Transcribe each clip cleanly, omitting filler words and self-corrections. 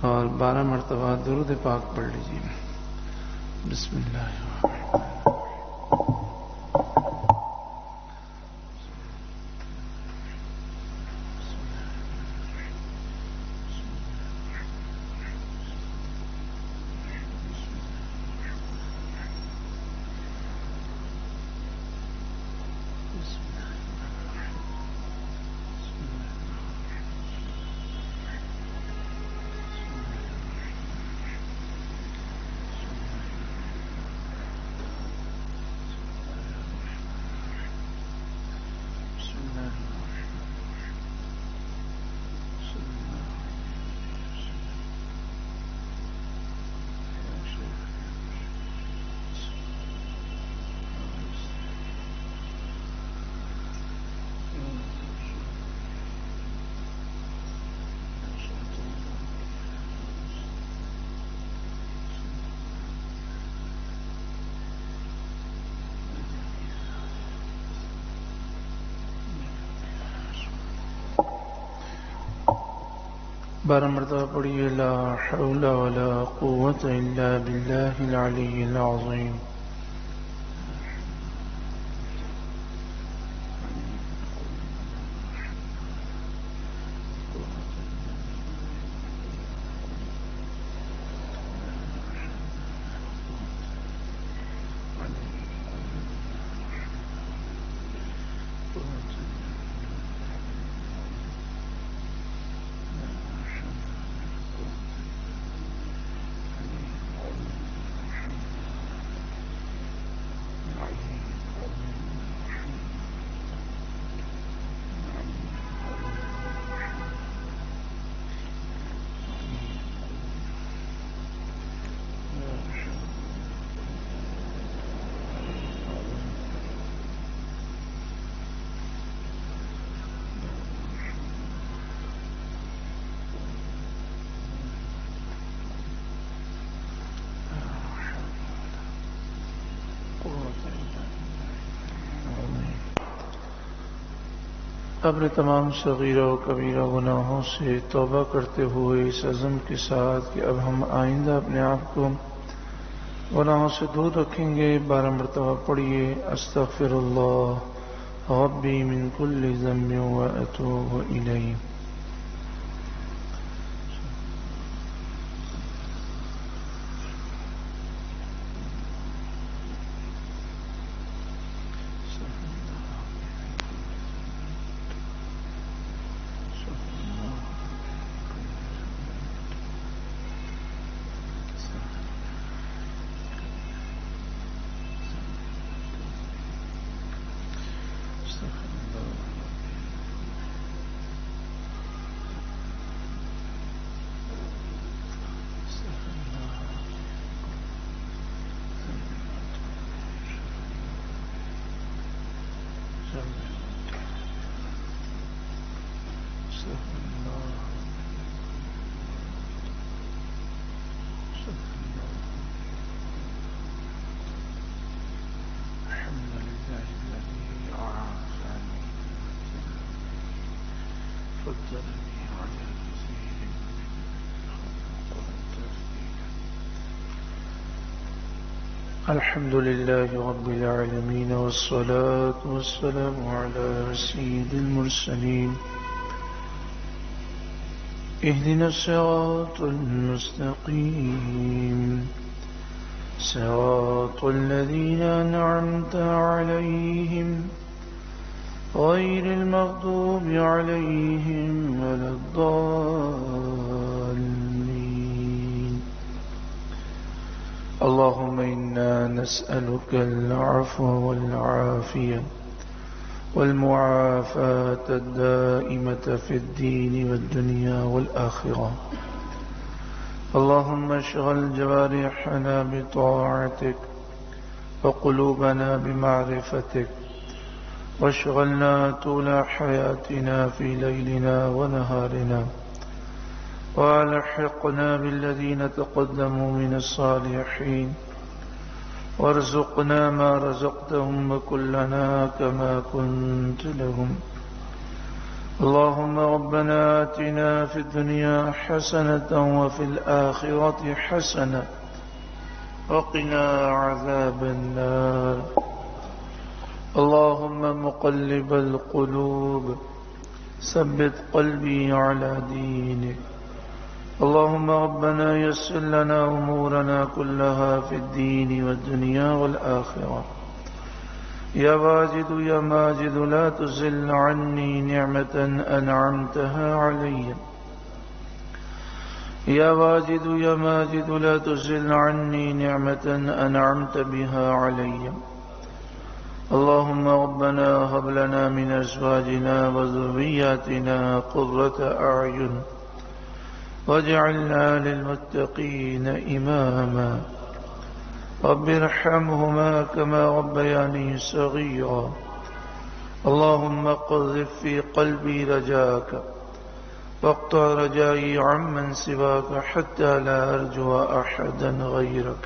اور 12 مرتبہ درود پاک پڑھ لیجیے. بسم اللہ الرحمن الرحیم. بارہ مرتبہ پڑھیے. لا حول ولا قوة الا باللہ العلی العظیم. اپنے تمام صغیرہ و کبیرہ گناہوں سے توبہ کرتے ہوئے اس عزم کے ساتھ کہ اب ہم آئندہ اپنے آپ کو گناہوں سے دور رکھیں گے. 12 مرتبہ پڑھیے. استغفر اللہ ربی من کل ذنب واتوب الیہ. الحمد لله رب العالمين والصلاة والسلام على سيد المرسلين. اهدنا الصراط المستقيم صراط الذين أنعمت عليهم غير المغضوب عليهم ولا الضالين. اللهم إنا نسألك العفو والعافية والمعافاة الدائمة في الدين والدنيا والآخرة. اللهم اشغل جوارحنا بطاعتك وقلوبنا بمعرفتك واشغلنا طول حياتنا في ليلنا ونهارنا والحقنا بالذين تقدموا من الصالحين وارزقنا ما رزقتهم وكلنا كما كنت لهم اللهم ربنا آتنا في الدنيا حسنة وفي الآخرة حسنة وقنا عذاب النار. اللهم مقلب القلوب ثبت قلبي على دينك. اللهم ربنا يسر لنا أمورنا كلها في الدين والدنيا والآخرة. يا واجد يا ماجد لا تزل عني نعمة أنعمتها علي. يا واجد يا ماجد لا تزل عني نعمة أنعمت بها علي. اللهم ربنا هب لنا من أزواجنا وذرياتنا قرة أعين واجعلنا للمتقين إماما. رب ارحمهما كما ربياني صغيرا. اللهم قذف في قلبي رجاك واقطع رجائي عمن سواك حتى لا أرجو أحدا غيرك.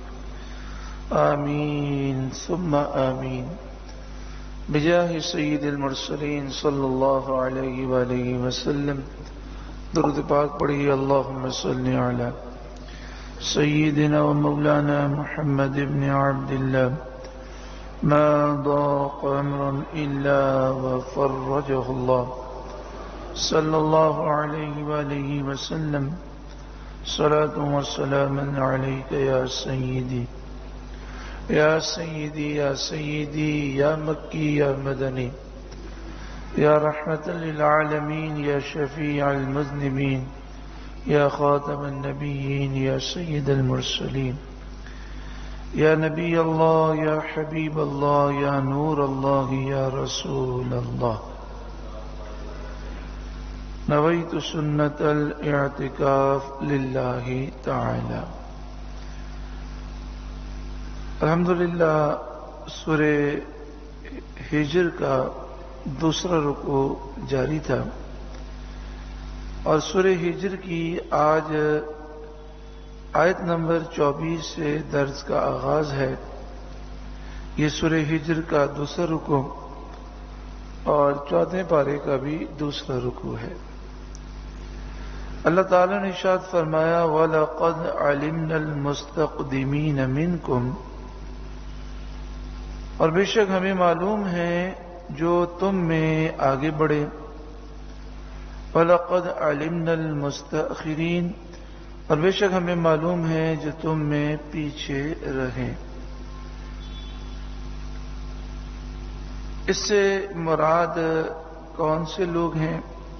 آمين ثم آمين بجاه سید المرسلین صلی اللہ علیہ وآلہ وسلم. درود پاک پڑھیے. اللہم صلی علی سیدنا و مولانا محمد بن عبد اللہ ما ضاق امر الا وفرجه اللہ صلی اللہ علیہ وآلہ وسلم. صلاة و سلام علیک یا سیدی یا سیدی یا سیدی یا مکی یا مدنی یا رحمت للعالمین یا شفیع المذنبین یا خاتم النبیین یا سید المرسلین یا نبی اللہ یا حبیب اللہ یا نور اللہ یا رسول اللہ. نویت سنت الاعتکاف للہ تعالی. الحمدللہ سورہ ہجر کا دوسرا رکوع جاری تھا اور سورہ ہجر کی آج آیت نمبر 24 سے درس کا آغاز ہے. یہ سورہ ہجر کا دوسرا رکوع اور چوتھے پارے کا بھی دوسرا رکوع ہے. اللہ تعالیٰ نے ارشاد فرمایا وَلَقَدْ عَلِمْنَا الْمُسْتَقْدِمِينَ مِنْكُمْ، اور بے شک ہمیں معلوم ہے جو تم میں آگے بڑھے. وَلَقَدْ عَلِمْنَا الْمُسْتَأْخِرِينَ، اور بے شک ہمیں معلوم ہے جو تم میں پیچھے رہیں. اس سے مراد کون سے لوگ ہیں؟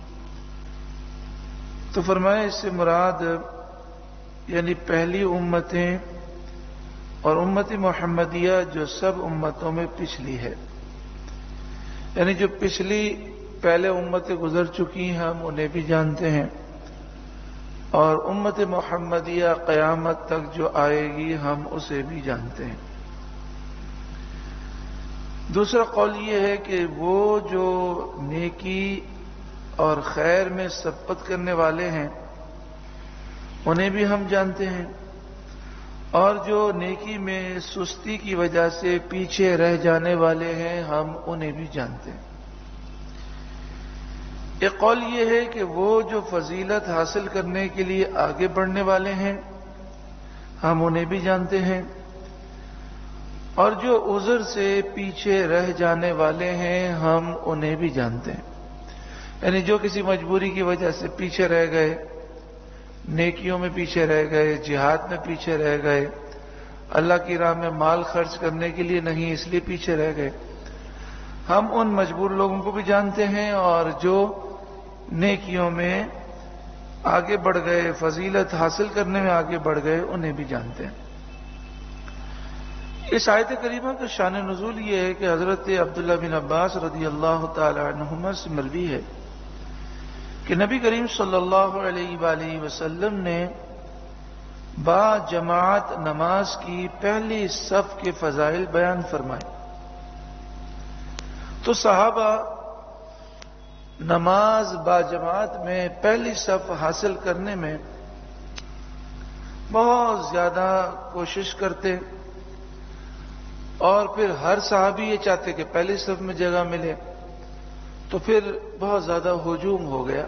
تو فرمایا اس سے مراد یعنی پہلی امتیں اور امت محمدیہ جو سب امتوں میں پچھلی ہے، یعنی جو پچھلی پہلے امتیں گزر چکی ہیں ہم انہیں بھی جانتے ہیں، اور امت محمدیہ قیامت تک جو آئے گی ہم اسے بھی جانتے ہیں. دوسرا قول یہ ہے کہ وہ جو نیکی اور خیر میں سبقت کرنے والے ہیں انہیں بھی ہم جانتے ہیں، اور جو نیکی میں سستی کی وجہ سے پیچھے رہ جانے والے ہیں ہم انہیں بھی جانتے ہیں. ایک قول یہ ہے کہ وہ جو فضیلت حاصل کرنے کے لیے آگے بڑھنے والے ہیں ہم انہیں بھی جانتے ہیں، اور جو عذر سے پیچھے رہ جانے والے ہیں ہم انہیں بھی جانتے ہیں. یعنی جو کسی مجبوری کی وجہ سے پیچھے رہ گئے، نیکیوں میں پیچھے رہ گئے، جہاد میں پیچھے رہ گئے، اللہ کی راہ میں مال خرچ کرنے کے لیے نہیں اس لیے پیچھے رہ گئے، ہم ان مجبور لوگوں کو بھی جانتے ہیں، اور جو نیکیوں میں آگے بڑھ گئے، فضیلت حاصل کرنے میں آگے بڑھ گئے انہیں بھی جانتے ہیں. اس آیت کریمہ کا شان نزول یہ ہے کہ حضرت عبداللہ بن عباس رضی اللہ تعالی عنہما سے مروی ہے کہ نبی کریم صلی اللہ علیہ وآلہ وسلم نے با جماعت نماز کی پہلی صف کے فضائل بیان فرمائے. تو صحابہ نماز با جماعت میں پہلی صف حاصل کرنے میں بہت زیادہ کوشش کرتے، اور پھر ہر صحابی یہ چاہتے کہ پہلی صف میں جگہ ملے. تو تو پھر بہت زیادہ ہجوم ہو گیا.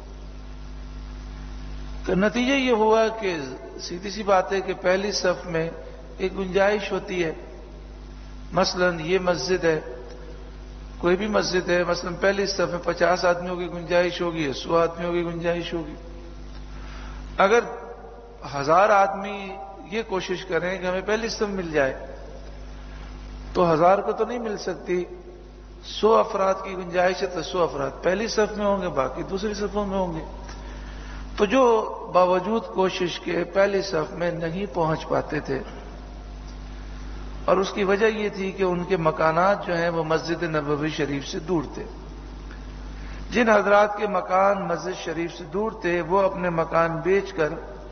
تو نتیجہ یہ ہوا کہ سیدھی سی بات ہے کہ پہلی صف میں ایک گنجائش ہوتی ہے. مثلا یہ مسجد ہے، کوئی بھی مسجد ہے، مثلا پہلی صف میں 50 آدمیوں کی گنجائش ہوگی، 100 آدمیوں کی گنجائش ہوگی. اگر 1000 آدمی یہ کوشش کریں کہ ہمیں پہلی صف مل جائے تو 1000 کو تو نہیں مل سکتی. 100 افراد کی گنجائش ہے تو 100 افراد پہلی صف میں ہوں گے، باقی دوسری صفوں میں ہوں گے. تو جو باوجود کوشش کے پہلی صف میں نہیں پہنچ پاتے تھے، اور اس کی وجہ یہ تھی کہ ان کے مکانات جو ہیں وہ مسجد نبوی شریف سے دور تھے. جن حضرات کے مکان مسجد شریف سے دور تھے وہ اپنے مکان بیچ کر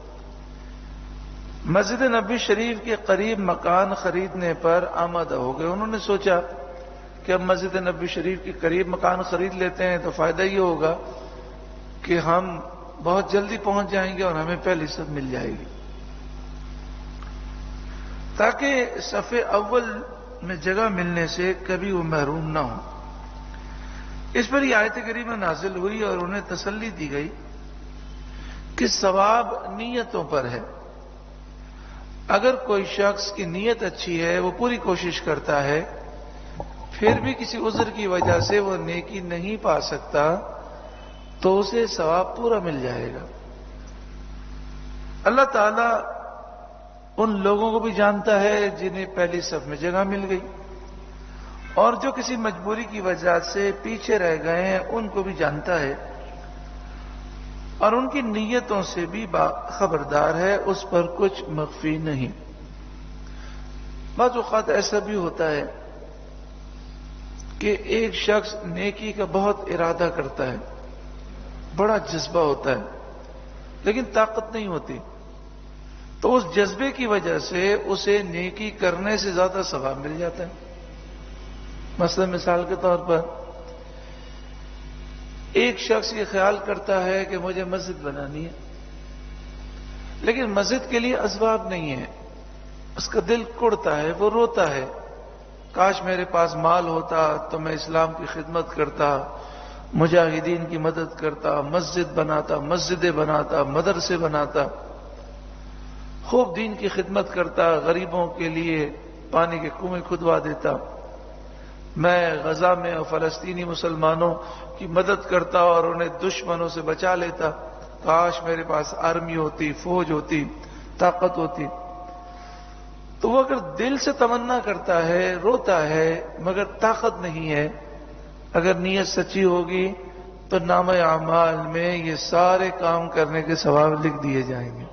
مسجد نبوی شریف کے قریب مکان خریدنے پر آمادہ ہو گئے. انہوں نے سوچا کہ اب مسجد نبوی شریف کے قریب مکان خرید لیتے ہیں تو فائدہ یہ ہوگا کہ ہم بہت جلدی پہنچ جائیں گے اور ہمیں پہلی صف مل جائے گی، تاکہ صف اول میں جگہ ملنے سے کبھی وہ محروم نہ ہو. اس پر یہ آیت کریمہ نازل ہوئی اور انہیں تسلی دی گئی کہ ثواب نیتوں پر ہے. اگر کوئی شخص کی نیت اچھی ہے، وہ پوری کوشش کرتا ہے، پھر بھی کسی عذر کی وجہ سے وہ نیکی نہیں پا سکتا تو اسے ثواب پورا مل جائے گا. اللہ تعالیٰ ان لوگوں کو بھی جانتا ہے جنہیں پہلی صف میں جگہ مل گئی، اور جو کسی مجبوری کی وجہ سے پیچھے رہ گئے ہیں ان کو بھی جانتا ہے، اور ان کی نیتوں سے بھی خبردار ہے، اس پر کچھ مخفی نہیں. بعض اوقات ایسا بھی ہوتا ہے کہ ایک شخص نیکی کا بہت ارادہ کرتا ہے، بڑا جذبہ ہوتا ہے، لیکن طاقت نہیں ہوتی، تو اس جذبے کی وجہ سے اسے نیکی کرنے سے زیادہ ثواب مل جاتا ہے. مثلا مثال کے طور پر ایک شخص یہ خیال کرتا ہے کہ مجھے مسجد بنانی ہے، لیکن مسجد کے لیے اسباب نہیں ہے. اس کا دل کڑتا ہے، وہ روتا ہے، کاش میرے پاس مال ہوتا تو میں اسلام کی خدمت کرتا، مجاہدین کی مدد کرتا، مسجد بناتا، مسجدیں بناتا، مدرسے بناتا، خوب دین کی خدمت کرتا، غریبوں کے لیے پانی کے کنویں کھدوا دیتا، میں غزہ میں اور فلسطینی مسلمانوں کی مدد کرتا اور انہیں دشمنوں سے بچا لیتا، کاش میرے پاس آرمی ہوتی، فوج ہوتی، طاقت ہوتی. تو وہ اگر دل سے تمنا کرتا ہے، روتا ہے، مگر طاقت نہیں ہے، اگر نیت سچی ہوگی تو نامہ اعمال میں یہ سارے کام کرنے کے ثواب لکھ دیے جائیں گے.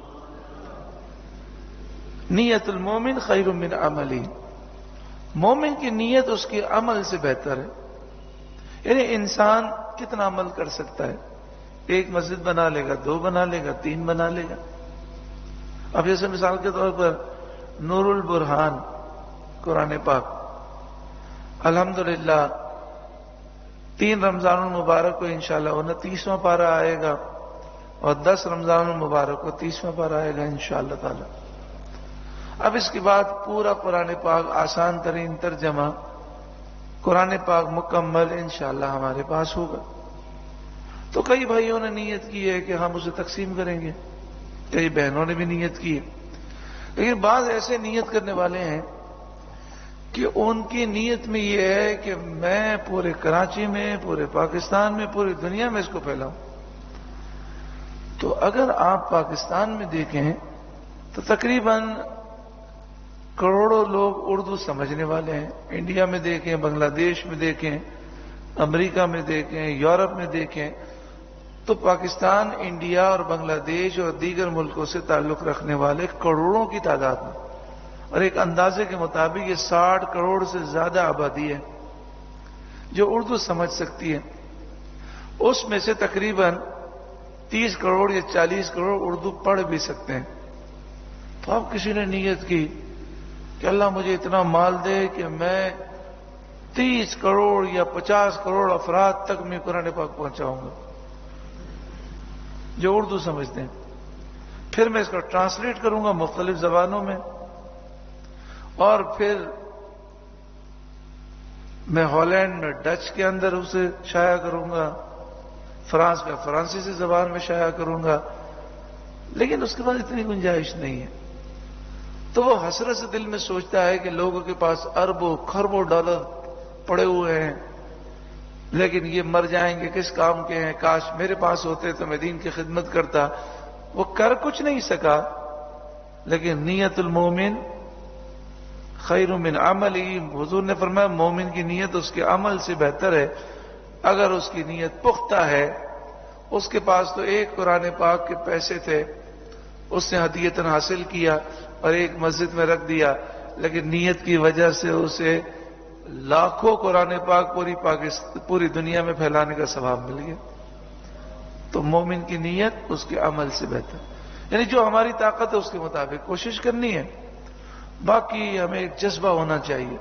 نیت المومن خیر من عملی، مومن کی نیت اس کے عمل سے بہتر ہے. یعنی انسان کتنا عمل کر سکتا ہے؟ ایک مسجد بنا لے گا، 2 بنا لے گا، 3 بنا لے گا. اب جیسے مثال کے طور پر نور البرہان قرآن پاک، الحمدللہ 3 رمضان المبارک کو انشاءاللہ 29واں پارہ آئے گا اور 10 رمضان المبارک کو 30واں پارہ آئے گا انشاءاللہ تعالی. اب اس کے بعد پورا قرآن پاک آسان ترین ترجمہ قرآن پاک مکمل انشاءاللہ ہمارے پاس ہوگا. تو کئی بھائیوں نے نیت کی ہے کہ ہم اسے تقسیم کریں گے، کئی بہنوں نے بھی نیت کی ہے، لیکن بعض ایسے نیت کرنے والے ہیں کہ ان کی نیت میں یہ ہے کہ میں پورے کراچی میں، پورے پاکستان میں، پوری دنیا میں اس کو پھیلاؤں. تو اگر آپ پاکستان میں دیکھیں تو تقریباً کروڑوں لوگ اردو سمجھنے والے ہیں. انڈیا میں دیکھیں، بنگلہ دیش میں دیکھیں، امریکہ میں دیکھیں، یورپ میں دیکھیں، تو پاکستان، انڈیا اور بنگلہ دیش اور دیگر ملکوں سے تعلق رکھنے والے کروڑوں کی تعداد میں، اور ایک اندازے کے مطابق یہ 60 کروڑ سے زیادہ آبادی ہے جو اردو سمجھ سکتی ہے. اس میں سے تقریباً 30 کروڑ یا 40 کروڑ اردو پڑھ بھی سکتے ہیں. تو اب کسی نے نیت کی کہ اللہ مجھے اتنا مال دے کہ میں 30 کروڑ یا 50 کروڑ افراد تک میں قرآن پاک پہنچاؤں گا جو اردو سمجھتے ہیں، پھر میں اس کو ٹرانسلیٹ کروں گا مختلف زبانوں میں، اور پھر میں ہالینڈ میں ڈچ کے اندر اسے شائع کروں گا، فرانس میں فرانسیسی زبان میں شائع کروں گا، لیکن اس کے بعد اتنی گنجائش نہیں ہے۔ تو وہ حسرت سے دل میں سوچتا ہے کہ لوگوں کے پاس اربوں خربوں ڈالر پڑے ہوئے ہیں، لیکن یہ مر جائیں گے، کس کام کے ہیں، کاش میرے پاس ہوتے تو میں دین کی خدمت کرتا۔ وہ کر کچھ نہیں سکا، لیکن نیت المومن خیر من عملی، حضور نے فرمایا مومن کی نیت اس کے عمل سے بہتر ہے۔ اگر اس کی نیت پختہ ہے، اس کے پاس تو ایک قرآن پاک کے پیسے تھے، اس نے ہدیتاً حاصل کیا اور ایک مسجد میں رکھ دیا، لیکن نیت کی وجہ سے اسے لاکھوں قرآن پاک پوری دنیا میں پھیلانے کا ثواب مل گیا۔ تو مومن کی نیت اس کے عمل سے بہتر، یعنی جو ہماری طاقت ہے اس کے مطابق کوشش کرنی ہے، باقی ہمیں ایک جذبہ ہونا چاہیے۔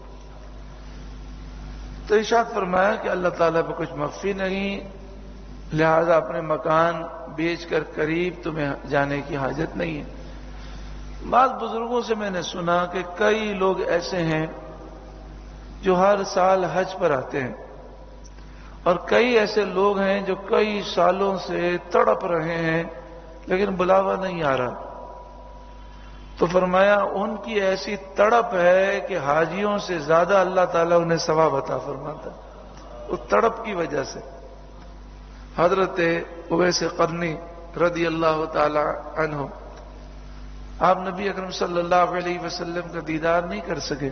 تو ارشاد فرمایا کہ اللہ تعالیٰ پہ کچھ مخفی نہیں، لہذا اپنے مکان بیچ کر قریب تمہیں جانے کی حاجت نہیں ہے۔ بعض بزرگوں سے میں نے سنا کہ کئی لوگ ایسے ہیں جو ہر سال حج پر آتے ہیں، اور کئی ایسے لوگ ہیں جو کئی سالوں سے تڑپ رہے ہیں لیکن بلاوا نہیں آ رہا۔ تو فرمایا ان کی ایسی تڑپ ہے کہ حاجیوں سے زیادہ اللہ تعالیٰ انہیں ثواب عطا فرماتا ہے، اس تڑپ کی وجہ سے۔ حضرت اویس قرنی رضی اللہ تعالی عنہ، آپ نبی اکرم صلی اللہ علیہ وسلم کا دیدار نہیں کر سکے۔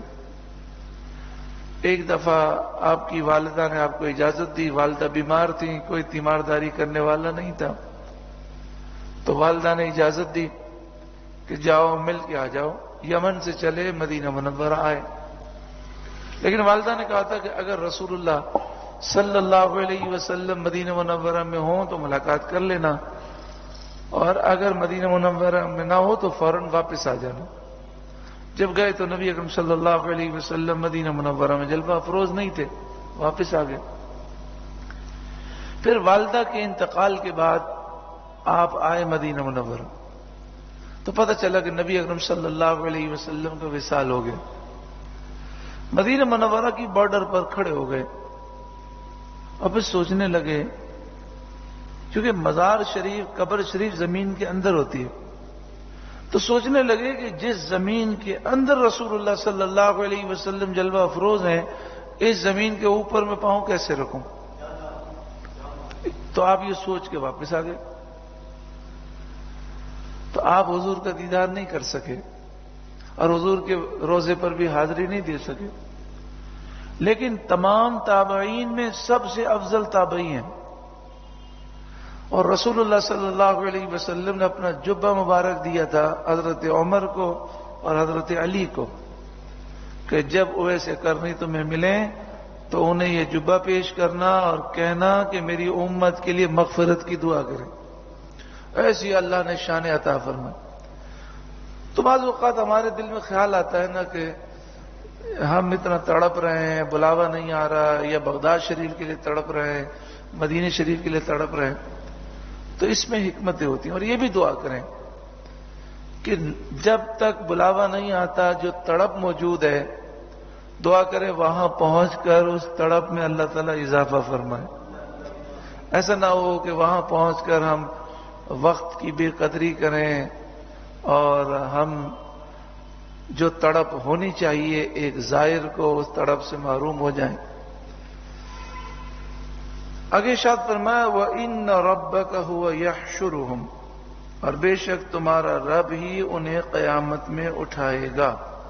ایک دفعہ آپ کی والدہ نے آپ کو اجازت دی، والدہ بیمار تھیں، کوئی تیمارداری کرنے والا نہیں تھا، تو والدہ نے اجازت دی کہ جاؤ مل کے آ جاؤ، یمن سے چلے مدینہ منورہ آئے۔ لیکن والدہ نے کہا تھا کہ اگر رسول اللہ صلی اللہ علیہ وسلم مدینہ منورہ میں ہوں تو ملاقات کر لینا، اور اگر مدینہ منورہ میں نہ ہو تو فوراً واپس آ جانا۔ جب گئے تو نبی اکرم صلی اللہ علیہ وسلم مدینہ منورہ میں جلوہ افروز نہیں تھے، واپس آ گئے۔ پھر والدہ کے انتقال کے بعد آپ آئے مدینہ منورہ، تو پتہ چلا کہ نبی اکرم صلی اللہ علیہ وسلم کا وصال ہو گیا۔ مدینہ منورہ کی بارڈر پر کھڑے ہو گئے اور پھر سوچنے لگے، کیونکہ مزار شریف قبر شریف زمین کے اندر ہوتی ہے، تو سوچنے لگے کہ جس زمین کے اندر رسول اللہ صلی اللہ علیہ وسلم جلوہ افروز ہیں، اس زمین کے اوپر میں پاؤں کیسے رکھوں؟ تو آپ یہ سوچ کے واپس آ گئے۔ تو آپ حضور کا دیدار نہیں کر سکے اور حضور کے روزے پر بھی حاضری نہیں دے سکے، لیکن تمام تابعین میں سب سے افضل تابعی ہیں، اور رسول اللہ صلی اللہ علیہ وسلم نے اپنا جبہ مبارک دیا تھا حضرت عمر کو اور حضرت علی کو کہ جب اویس قرنی تمہیں ملیں تو انہیں یہ جبہ پیش کرنا اور کہنا کہ میری امت کے لیے مغفرت کی دعا کریں، ایسی اللہ نے شان عطا فرمائی۔ تو بعض اوقات ہمارے دل میں خیال آتا ہے نا کہ ہم اتنا تڑپ رہے ہیں، بلاوا نہیں آ رہا، یا بغداد شریف کے لیے تڑپ رہے ہیں، مدینہ شریف کے لیے تڑپ رہے ہیں، تو اس میں حکمتیں ہوتی ہیں۔ اور یہ بھی دعا کریں کہ جب تک بلاوا نہیں آتا جو تڑپ موجود ہے، دعا کریں وہاں پہنچ کر اس تڑپ میں اللہ تعالیٰ اضافہ فرمائے۔ ایسا نہ ہو کہ وہاں پہنچ کر ہم وقت کی بے قدری کریں اور ہم جو تڑپ ہونی چاہیے ایک زائر کو اس تڑپ سے محروم ہو جائیں۔ آگے ارشاد فرمایا وَإِنَّ رَبَّكَ هُوَ يَحْشُرُهُمْ، اور بے شک تمہارا رب ہی انہیں قیامت میں اٹھائے گا،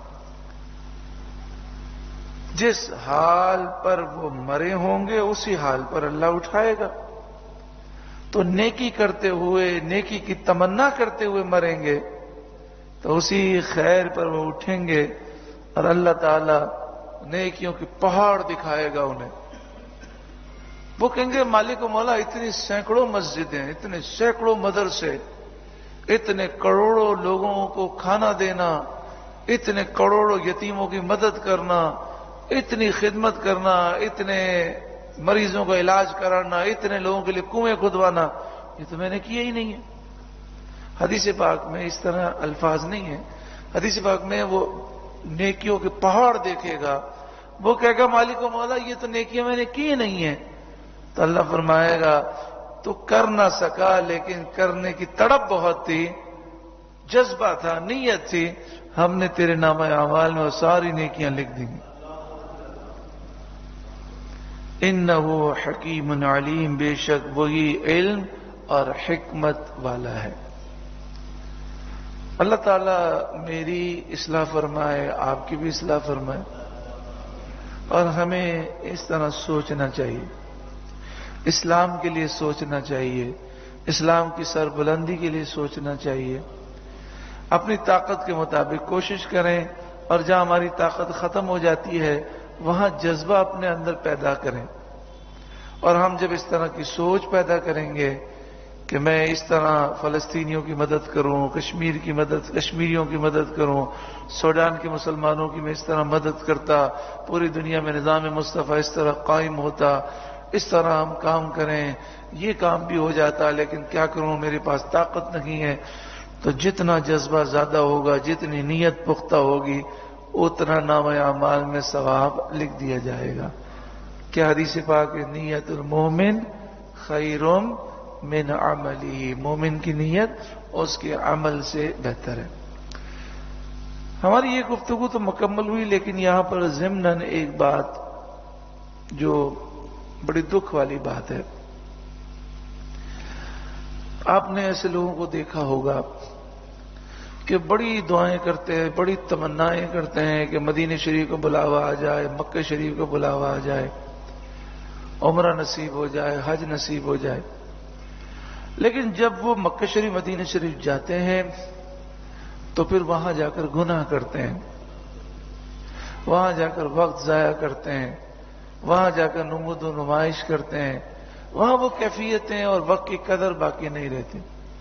جس حال پر وہ مرے ہوں گے اسی حال پر اللہ اٹھائے گا۔ تو نیکی کرتے ہوئے، نیکی کی تمنا کرتے ہوئے مریں گے تو اسی خیر پر وہ اٹھیں گے، اور اللہ تعالی نیکیوں کی پہاڑ دکھائے گا انہیں۔ وہ کہیں گے مالک و مولا اتنی سینکڑوں مسجدیں، اتنے سینکڑوں مدرسے، اتنے کروڑوں لوگوں کو کھانا دینا، اتنے کروڑوں یتیموں کی مدد کرنا، اتنی خدمت کرنا، اتنے مریضوں کا علاج کرانا، اتنے لوگوں کے لیے کنویں کھدوانا، یہ تو میں نے کیا ہی نہیں ہے۔ حدیث پاک میں اس طرح الفاظ نہیں ہیں، حدیث پاک میں وہ نیکیوں کے پہاڑ دیکھے گا، وہ کہے گا مالک و مولا یہ تو نیکیاں میں نے کی نہیں ہیں، تو اللہ فرمائے گا تو کر نہ سکا لیکن کرنے کی تڑپ بہت تھی، جذبہ تھا، نیت تھی، ہم نے تیرے نامہ اعمال میں وہ ساری نیکیاں لکھ دی۔ انہ حکیم علیم، بے شک وہی علم اور حکمت والا ہے۔ اللہ تعالیٰ میری اصلاح فرمائے، آپ کی بھی اصلاح فرمائے، اور ہمیں اس طرح سوچنا چاہیے، اسلام کے لیے سوچنا چاہیے، اسلام کی سربلندی کے لیے سوچنا چاہیے، اپنی طاقت کے مطابق کوشش کریں، اور جہاں ہماری طاقت ختم ہو جاتی ہے وہاں جذبہ اپنے اندر پیدا کریں۔ اور ہم جب اس طرح کی سوچ پیدا کریں گے کہ میں اس طرح فلسطینیوں کی مدد کروں، کشمیریوں کی مدد کروں، سوڈان کے مسلمانوں کی میں اس طرح مدد کرتا، پوری دنیا میں نظام مصطفیٰ اس طرح قائم ہوتا، اس طرح ہم کام کریں، یہ کام بھی ہو جاتا، لیکن کیا کروں میرے پاس طاقت نہیں ہے، تو جتنا جذبہ زیادہ ہوگا، جتنی نیت پختہ ہوگی، اتنا نامہ اعمال میں ثواب لکھ دیا جائے گا۔ کیا حدیث پاک ہے، نیت المومن خیر من عملی، مومن کی نیت اس کے عمل سے بہتر ہے۔ ہماری یہ گفتگو تو مکمل ہوئی، لیکن یہاں پر ضمناً ایک بات جو بڑی دکھ والی بات ہے، آپ نے ایسے لوگوں کو دیکھا ہوگا کہ بڑی دعائیں کرتے ہیں، بڑی تمنائیں کرتے ہیں کہ مدینہ شریف کو بلاوا آ جائے، مکہ شریف کو بلاوا آ جائے، عمرہ نصیب ہو جائے، حج نصیب ہو جائے، لیکن جب وہ مکہ شریف مدینہ شریف جاتے ہیں تو پھر وہاں جا کر گناہ کرتے ہیں، وہاں جا کر وقت ضائع کرتے ہیں، وہاں جا کر نمود و نمائش کرتے ہیں، وہاں وہ کیفیتیں اور وقت کی قدر باقی نہیں رہتی۔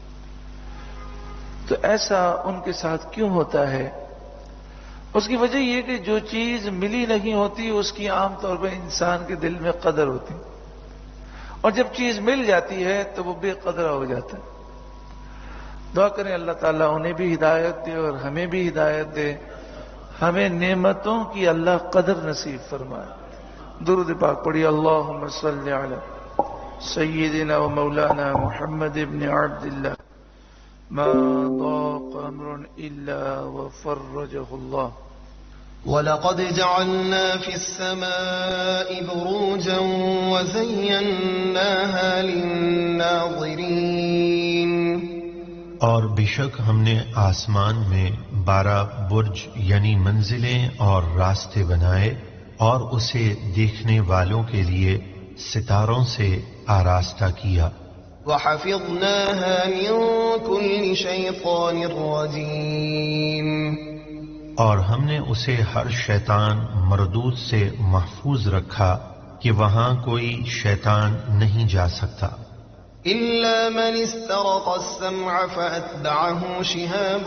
تو ایسا ان کے ساتھ کیوں ہوتا ہے؟ اس کی وجہ یہ کہ جو چیز ملی نہیں ہوتی اس کی عام طور پہ انسان کے دل میں قدر ہوتی، اور جب چیز مل جاتی ہے تو وہ بے قدرہ ہو جاتا ہے۔ دعا کریں اللہ تعالیٰ انہیں بھی ہدایت دے اور ہمیں بھی ہدایت دے، ہمیں نعمتوں کی اللہ قدر نصیب فرمائے۔ درود پاک پڑھی، اللہم صلی علی سیدنا و مولانا محمد ابن عبد اللہ، ما ضاق امر الا وفرجه الله۔ وَلَقَدْ جَعَلْنَا فِي السَّمَاءِ بُرُوجًا وَزَيَّنَّاهَا لِلنَّاظِرِينَ، اور بے شک ہم نے آسمان میں 12 برج یعنی منزلیں اور راستے بنائے اور اسے دیکھنے والوں کے لیے ستاروں سے آراستہ کیا۔ وَحَفِظْنَاهَا مِن كُلِّ شَيْطَانٍ رَجِيمٍ، اور ہم نے اسے ہر شیطان مردود سے محفوظ رکھا کہ وہاں کوئی شیطان نہیں جا سکتا۔ إِلَّا مَنِ اسْتَرَقَ السَّمْعَ فَأَتْبَعَهُ شِهَابٌ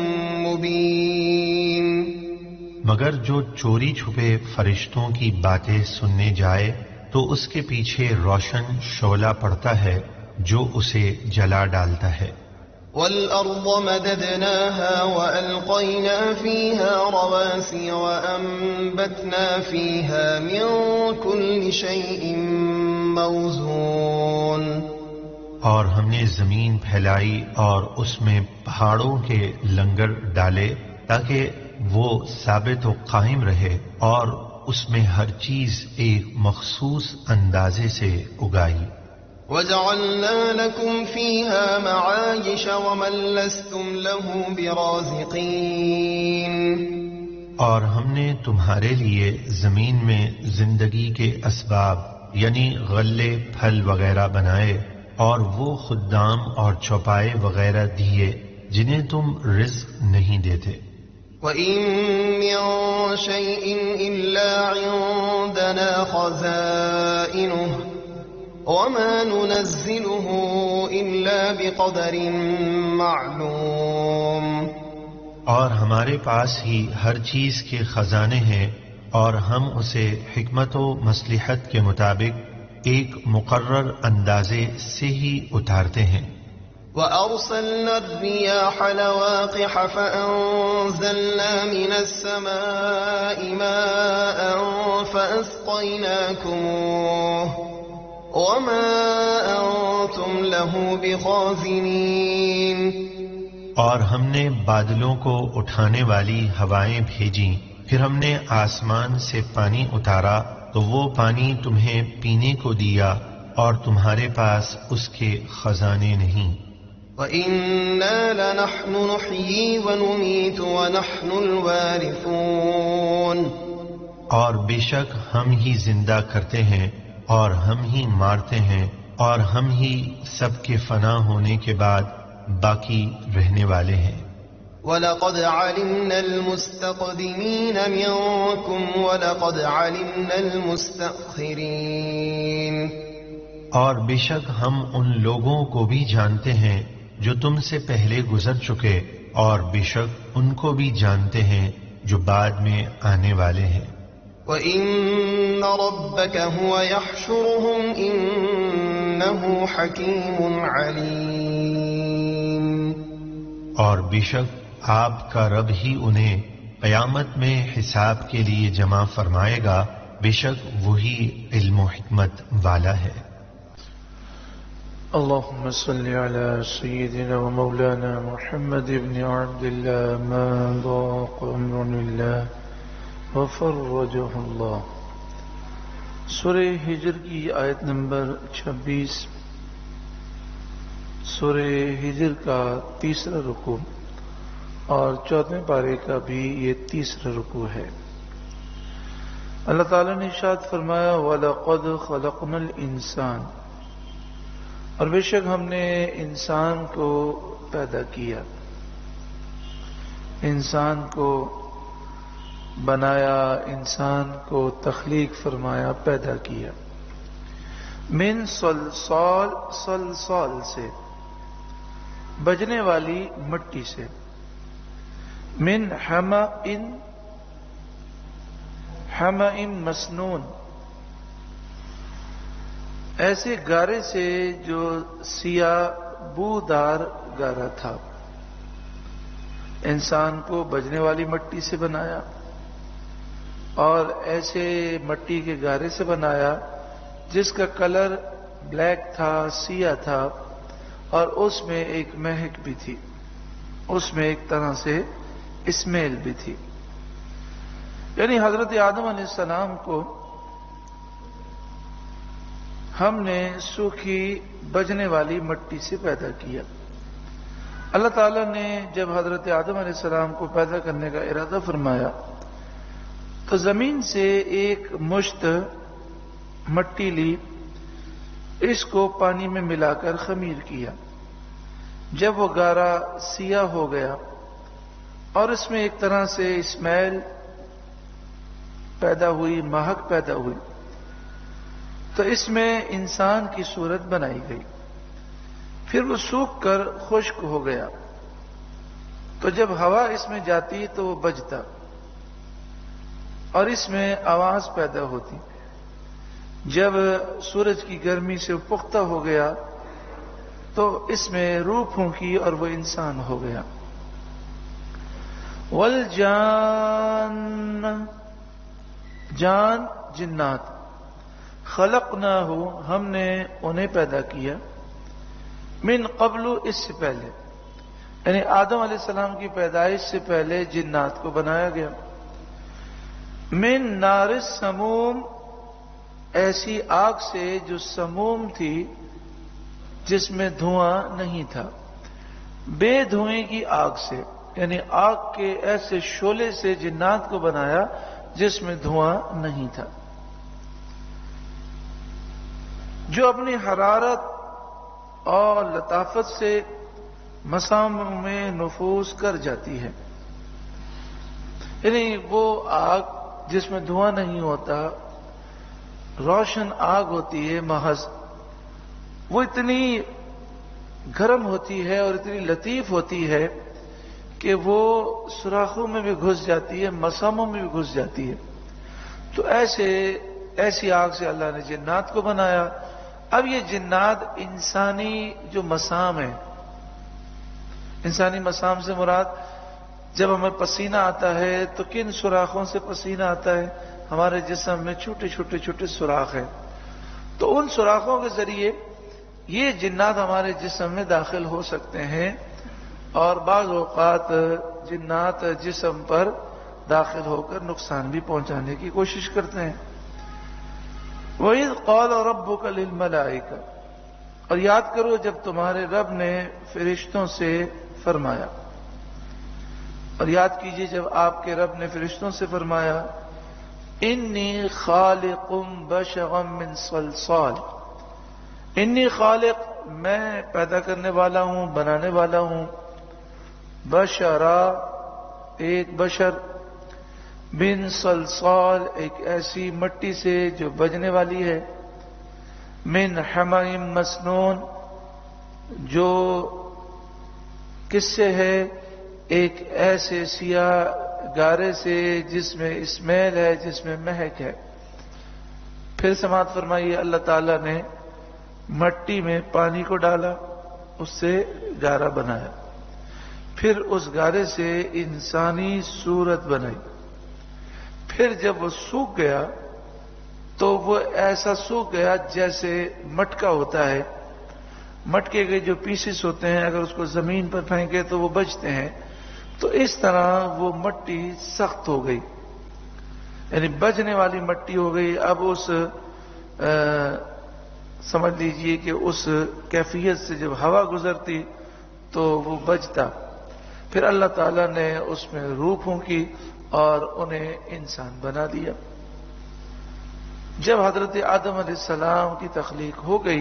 مُبِينٌ، مگر جو چوری چھپے فرشتوں کی باتیں سننے جائے تو اس کے پیچھے روشن شعلہ پڑتا ہے جو اسے جلا ڈالتا ہے۔ وَالْأَرْضَ مَدَدْنَاهَا وَأَلْقَيْنَا فِيهَا رَوَاسِيَ وَأَنبَتْنَا فِيهَا مِن كُلِّ شَيْءٍ مَّوْزُونٍ، اور ہم نے زمین پھیلائی اور اس میں پہاڑوں کے لنگر ڈالے تاکہ وہ ثابت و قائم رہے، اور اس میں ہر چیز ایک مخصوص اندازے سے اگائی۔ وَجَعَلْنَا لَكُمْ فِيهَا مَعَايِشَ وَمَن لَّسْتُمْ لَهُ بِرَازِقِينَ، اور ہم نے تمہارے لیے زمین میں زندگی کے اسباب یعنی غلے پھل وغیرہ بنائے، اور وہ خدام اور چوپائے وغیرہ دیے جنہیں تم رزق نہیں دیتے۔ وَإِن مِّن شَيْءٍ إِلَّا عِندَنَا خَزَائِنُهُ وَمَا نُنَزِّلُهُ إِلَّا بِقَدَرٍ مَّعْلُومٍ، اور ہمارے پاس ہی ہر چیز کے خزانے ہیں، اور ہم اسے حکمت و مصلحت کے مطابق ایک مقرر اندازے سے ہی اتارتے ہیں۔ وأرسلنا الرياح لواقح فأنزلنا من السماء ماء فأسقيناكموه وما أنتم له بخازنين. اور ہم نے بادلوں کو اٹھانے والی ہوائیں بھیجیں، پھر ہم نے آسمان سے پانی اتارا تو وہ پانی تمہیں پینے کو دیا اور تمہارے پاس اس کے خزانے نہیں. وَإِنَّا لَنَحْنُ نُحْيِي وَنُمِيتُ وَنَحْنُ الْوَارِثُونَ. اور بے شک ہم ہی زندہ کرتے ہیں اور ہم ہی مارتے ہیں اور ہم ہی سب کے فنا ہونے کے بعد باقی رہنے والے ہیں. وَلَقَدْ عَلِمْنَا الْمُسْتَقْدِمِينَ مِنْكُمْ وَلَقَدْ عَلِمْنَا الْمُسْتَأْخِرِينَ. اور بے شک ہم ان لوگوں کو بھی جانتے ہیں جو تم سے پہلے گزر چکے، اور بے شک ان کو بھی جانتے ہیں جو بعد میں آنے والے ہیں. وَإِنَّ رَبَّكَ هُوَ يَحْشُرُهُمْ إِنَّهُ حَكِيمٌ عَلِيمٌ. اور بے شک آپ کا رب ہی انہیں قیامت میں حساب کے لیے جمع فرمائے گا، بے شک وہی علم و حکمت والا ہے. اللهم صل على سيدنا ومولانا محمد بن عبد الله ما ضاق أمر الله وفرجه الله. سورہ ہجر کی آیت نمبر 26. سورہ ہجر کا تیسرا رکوع اور 4ویں پارے کا بھی یہ تیسرا رکوع ہے. اللہ تعالیٰ نے ارشاد فرمایا وَلَقَدْ خَلَقْنَا الْإِنسَانَ، اور بے شک ہم نے انسان کو پیدا کیا، انسان کو بنایا، انسان کو تخلیق فرمایا، پیدا کیا. من صلصال، صلصال سے، بجنے والی مٹی سے. من حمأ، حمأ مسنون، ایسے گارے سے جو سیاہ بودار گارا تھا. انسان کو بجنے والی مٹی سے بنایا اور ایسے مٹی کے گارے سے بنایا جس کا کلر بلیک تھا، سیاہ تھا، اور اس میں ایک مہک بھی تھی، اس میں ایک طرح سے اسمیل بھی تھی. یعنی حضرت آدم علیہ السلام کو ہم نے سوکھی بجنے والی مٹی سے پیدا کیا. اللہ تعالیٰ نے جب حضرت آدم علیہ السلام کو پیدا کرنے کا ارادہ فرمایا تو زمین سے ایک مشت مٹی لی، اس کو پانی میں ملا کر خمیر کیا. جب وہ گارا سیاہ ہو گیا اور اس میں ایک طرح سے اسمیل پیدا ہوئی، مہک پیدا ہوئی، تو اس میں انسان کی صورت بنائی گئی. پھر وہ سوکھ کر خشک ہو گیا، تو جب ہوا اس میں جاتی تو وہ بجتا اور اس میں آواز پیدا ہوتی. جب سورج کی گرمی سے پختہ ہو گیا تو اس میں روح پھونکی اور وہ انسان ہو گیا. والجان، جان جنات، خلقناہ، ہم نے انہیں پیدا کیا، من قبل، اس سے پہلے، یعنی آدم علیہ السلام کی پیدائش سے پہلے جنات کو بنایا گیا. من نار السموم، ایسی آگ سے جو سموم تھی، جس میں دھواں نہیں تھا، بے دھوئیں کی آگ سے، یعنی آگ کے ایسے شعلے سے جنات کو بنایا جس میں دھواں نہیں تھا، جو اپنی حرارت اور لطافت سے مساموں میں نفوذ کر جاتی ہے. یعنی وہ آگ جس میں دھواں نہیں ہوتا، روشن آگ ہوتی ہے محض، وہ اتنی گرم ہوتی ہے اور اتنی لطیف ہوتی ہے کہ وہ سوراخوں میں بھی گھس جاتی ہے، مساموں میں بھی گھس جاتی ہے. تو ایسی آگ سے اللہ نے جنات کو بنایا. اب یہ جنات انسانی جو مسام ہیں، انسانی مسام سے مراد جب ہمیں پسینہ آتا ہے تو کن سوراخوں سے پسینہ آتا ہے؟ ہمارے جسم میں چھوٹے چھوٹے چھوٹے سوراخ ہیں، تو ان سوراخوں کے ذریعے یہ جنات ہمارے جسم میں داخل ہو سکتے ہیں، اور بعض اوقات جنات جسم پر داخل ہو کر نقصان بھی پہنچانے کی کوشش کرتے ہیں۔ وَإِذْ قَالَ رَبُّكَ لِلْمَلَائِكَةِ، اور یاد کرو جب تمہارے رب نے فرشتوں سے فرمایا، اور یاد کیجئے جب آپ کے رب نے فرشتوں سے فرمایا انی خالق بشرا من صلصال، انی خالق میں پیدا کرنے والا ہوں، بنانے والا ہوں، بشرا ایک بشر، من صلصال ایک ایسی مٹی سے جو بجنے والی ہے، من حمأ مسنون جو کس سے ہے؟ ایک ایسے سیاہ گارے سے جس میں اسمیل ہے، جس میں مہک ہے۔ پھر سماعت فرمائیے، اللہ تعالیٰ نے مٹی میں پانی کو ڈالا، اس سے گارا بنایا، پھر اس گارے سے انسانی صورت بنائی، پھر جب وہ سوکھ گیا تو وہ ایسا سوکھ گیا جیسے مٹکا ہوتا ہے، مٹکے کے جو پیسز ہوتے ہیں اگر اس کو زمین پر پھینکے تو وہ بچتے ہیں، تو اس طرح وہ مٹی سخت ہو گئی، یعنی بجنے والی مٹی ہو گئی۔ اب اس سمجھ لیجئے کہ اس کیفیت سے جب ہوا گزرتی تو وہ بجتا، پھر اللہ تعالیٰ نے اس میں روح پھونکی اور انہیں انسان بنا دیا۔ جب حضرت آدم علیہ السلام کی تخلیق ہو گئی،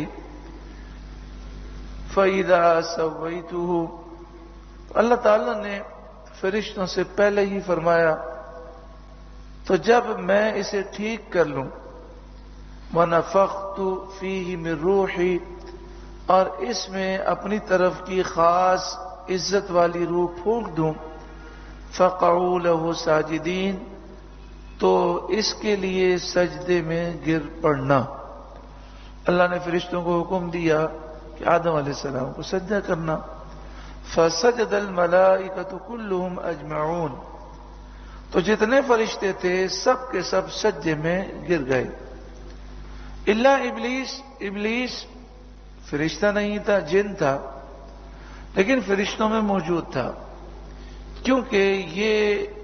فَإِذَا سَوَّيْتُهُ، اللہ تعالیٰ نے فرشتوں سے پہلے ہی فرمایا تو جب میں اسے ٹھیک کر لوں، وَنَفَخْتُ فِيهِ مِن رُوحِي، اور اس میں اپنی طرف کی خاص عزت والی روح پھونک دوں، فَقَعُوا لَهُ سَاجِدِينَ، تو اس کے لیے سجدے میں گر پڑنا۔ اللہ نے فرشتوں کو حکم دیا کہ آدم علیہ السلام کو سجدہ کرنا، فَسَجَدَ الْمَلَائِكَةُ كُلُّهُمْ أَجْمَعُونَ، تو جتنے فرشتے تھے سب کے سب سجدے میں گر گئے، الا ابلیس، ابلیس فرشتہ نہیں تھا، جن تھا، لیکن فرشتوں میں موجود تھا، کیونکہ یہ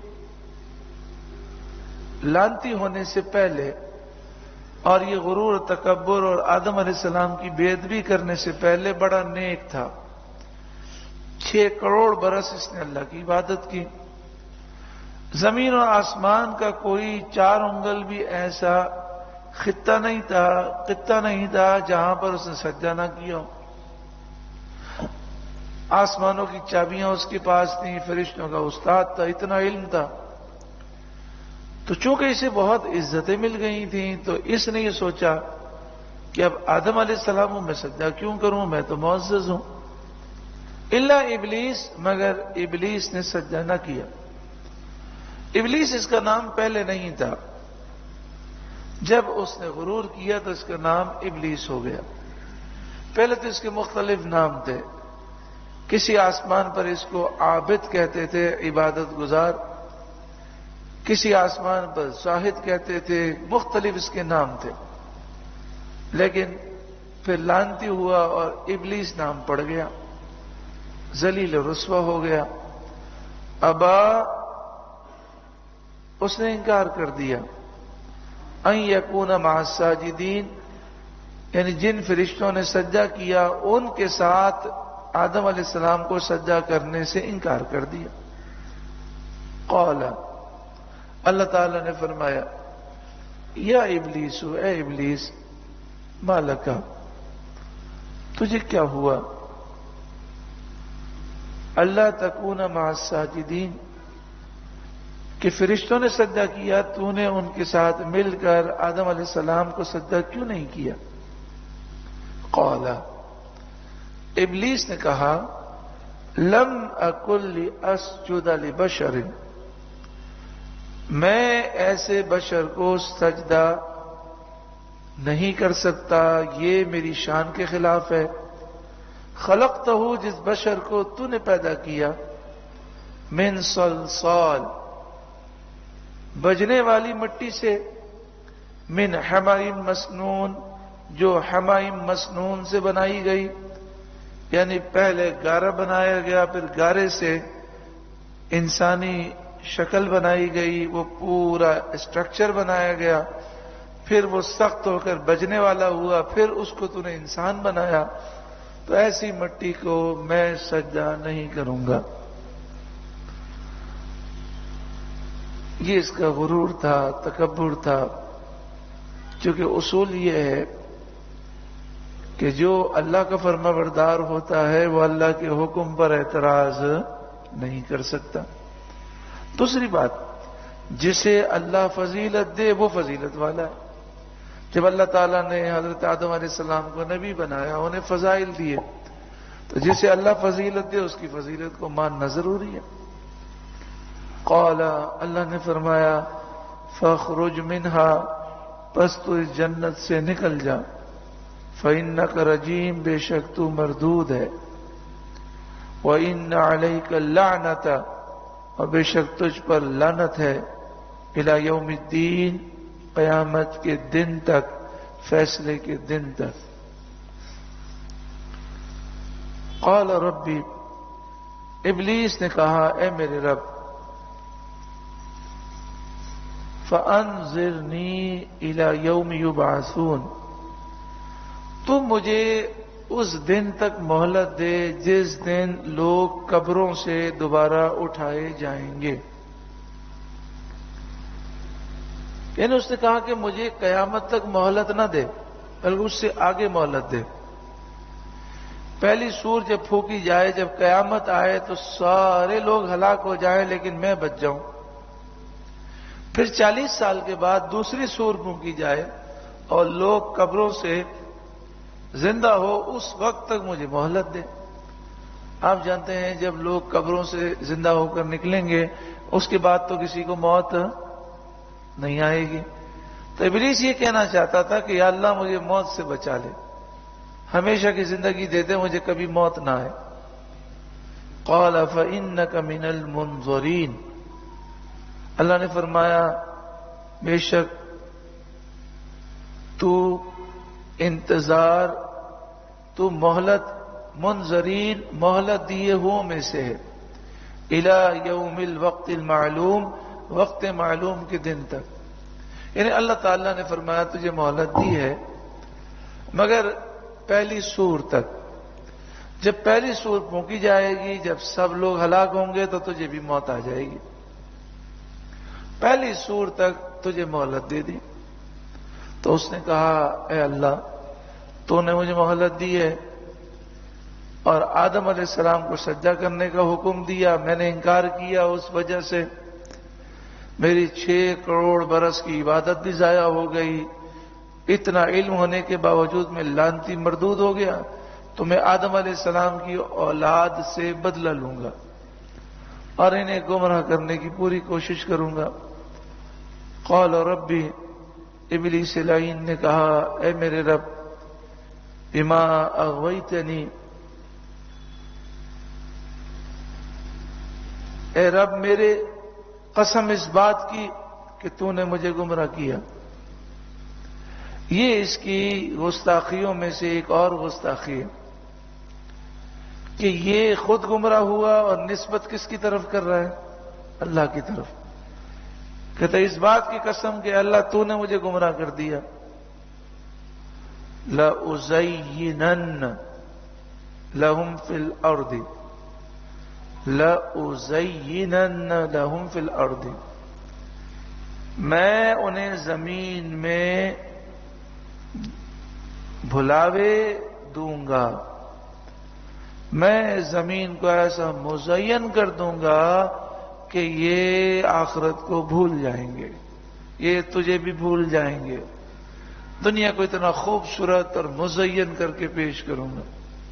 لانتی ہونے سے پہلے اور یہ غرور تکبر اور آدم علیہ السلام کی بے ادبی کرنے سے پہلے بڑا نیک تھا۔ 6 کروڑ برس اس نے اللہ کی عبادت کی، زمین اور آسمان کا کوئی 4 انگل بھی ایسا خطہ نہیں تھا جہاں پر اس نے سجدہ نہ کیا ہو۔ آسمانوں کی چابیاں اس کے پاس تھیں، فرشتوں کا استاد تھا، اتنا علم تھا، تو چونکہ اسے بہت عزتیں مل گئی تھیں تو اس نے یہ سوچا کہ اب آدم علیہ السلام ہوں، میں سجدہ کیوں کروں، میں تو معزز ہوں۔ الا ابلیس، مگر ابلیس نے سجدہ نہ کیا۔ ابلیس اس کا نام پہلے نہیں تھا، جب اس نے غرور کیا تو اس کا نام ابلیس ہو گیا۔ پہلے تو اس کے مختلف نام تھے، کسی آسمان پر اس کو عابد کہتے تھے، عبادت گزار، کسی آسمان پر زاہد کہتے تھے، مختلف اس کے نام تھے، لیکن پھر لعنتی ہوا اور ابلیس نام پڑ گیا، ذلیل و رسوا ہو گیا۔ ابا، اس نے انکار کر دیا، ان یکون مع الساجدین، یعنی جن فرشتوں نے سجدہ کیا ان کے ساتھ آدم علیہ السلام کو سجدہ کرنے سے انکار کر دیا۔ قال، اللہ تعالیٰ نے فرمایا، یا ابلیس، اے ابلیس، ما لکا، تجھے کیا ہوا، اللہ تکون مع الساجدین، کہ فرشتوں نے سجدہ کیا، تو نے ان کے ساتھ مل کر آدم علیہ السلام کو سجدہ کیوں نہیں کیا؟ قال، ابلیس نے کہا، لم اکن لاسجد لبشر، میں ایسے بشر کو سجدہ نہیں کر سکتا، یہ میری شان کے خلاف ہے۔ خلقتہ، جس بشر کو تو نے پیدا کیا، من صلصال، بجنے والی مٹی سے، من حمائم مسنون، جو حمائم مسنون سے بنائی گئی، یعنی پہلے گارا بنایا گیا، پھر گارے سے انسانی شکل بنائی گئی، وہ پورا اسٹرکچر بنایا گیا، پھر وہ سخت ہو کر بجنے والا ہوا، پھر اس کو تو نے انسان بنایا، تو ایسی مٹی کو میں سجدہ نہیں کروں گا۔ یہ اس کا غرور تھا، تکبر تھا، چونکہ اصول یہ ہے کہ جو اللہ کا فرما بردار ہوتا ہے وہ اللہ کے حکم پر اعتراض نہیں کر سکتا۔ دوسری بات، جسے اللہ فضیلت دے وہ فضیلت والا ہے۔ جب اللہ تعالیٰ نے حضرت آدم علیہ السلام کو نبی بنایا، انہیں فضائل دیے، تو جسے اللہ فضیلت دے اس کی فضیلت کو ماننا ضروری ہے۔ قال، اللہ نے فرمایا، فاخرج منہا، پس تو اس جنت سے نکل جا، فإنک رجیم، بے شک تو مردود ہے، وإن علیک اللعنۃ، اور بے شک تجھ پر لعنت ہے، الی یوم الدین، قیامت کے دن تک، فیصلے کے دن تک۔ قال ربی، ابلیس نے کہا، اے میرے رب، فَأَنذِرْنِي إِلَى يَوْمِ يُبْعَثُونَ، تو مجھے اس دن تک مہلت دے جس دن لوگ قبروں سے دوبارہ اٹھائے جائیں گے۔ یعنی اس نے کہا کہ مجھے قیامت تک مہلت نہ دے، بلکہ اس سے آگے مہلت دے۔ پہلی سور جب پھونکی جائے، جب قیامت آئے تو سارے لوگ ہلاک ہو جائیں لیکن میں بچ جاؤں۔ پھر 40 سال کے بعد دوسری سور پھونکی جائے اور لوگ قبروں سے زندہ ہو، اس وقت تک مجھے مہلت دے۔ آپ جانتے ہیں جب لوگ قبروں سے زندہ ہو کر نکلیں گے اس کے بعد تو کسی کو موت نہیں آئے گی۔ تو ابلیس یہ کہنا چاہتا تھا کہ یا اللہ مجھے موت سے بچا لے، ہمیشہ کی زندگی دے دے، مجھے کبھی موت نہ آئے۔ قال فإنک من المنظرین، اللہ نے فرمایا بے شک تو انتظار، تو مہلت، منظرین، مہلت دیے ہوں میں سے ہے، الی یوم الوقت المعلوم، وقت معلوم کے دن تک۔ یعنی اللہ تعالیٰ نے فرمایا تجھے مہلت دی ہے مگر پہلی سور تک۔ جب پہلی سور پھونکی جائے گی، جب سب لوگ ہلاک ہوں گے تو تجھے بھی موت آ جائے گی۔ پہلی سور تک تجھے مہلت دے دی۔ تو اس نے کہا اے اللہ تو نے مجھے مہلت دی ہے اور آدم علیہ السلام کو سجدہ کرنے کا حکم دیا، میں نے انکار کیا، اس وجہ سے میری 6 کروڑ برس کی عبادت بھی ضائع ہو گئی، اتنا علم ہونے کے باوجود میں لعنتی مردود ہو گیا، تو میں آدم علیہ السلام کی اولاد سے بدلہ لوں گا اور انہیں گمراہ کرنے کی پوری کوشش کروں گا۔ قال ربی، ابلیس لعین نے کہا اے میرے رب، بما اغویتنی، اے رب میرے، قسم اس بات کی کہ تو نے مجھے گمراہ کیا۔ یہ اس کی گستاخیوں میں سے ایک اور گستاخی ہے کہ یہ خود گمراہ ہوا اور نسبت کس کی طرف کر رہا ہے؟ اللہ کی طرف۔ کہتا ہے اس بات کی قسم کہ اللہ تو نے مجھے گمراہ کر دیا، لَأُزَيِّنَنَّ لَهُمْ فِي الْأَرْضِ، لَأُزَيِّنَنَّ لَهُمْ فِي الْأَرْضِ، میں انہیں زمین میں بھلاوے دوں گا، میں زمین کو ایسا مزین کر دوں گا کہ یہ آخرت کو بھول جائیں گے، یہ تجھے بھی بھول جائیں گے، دنیا کو اتنا خوبصورت اور مزین کر کے پیش کروں گا۔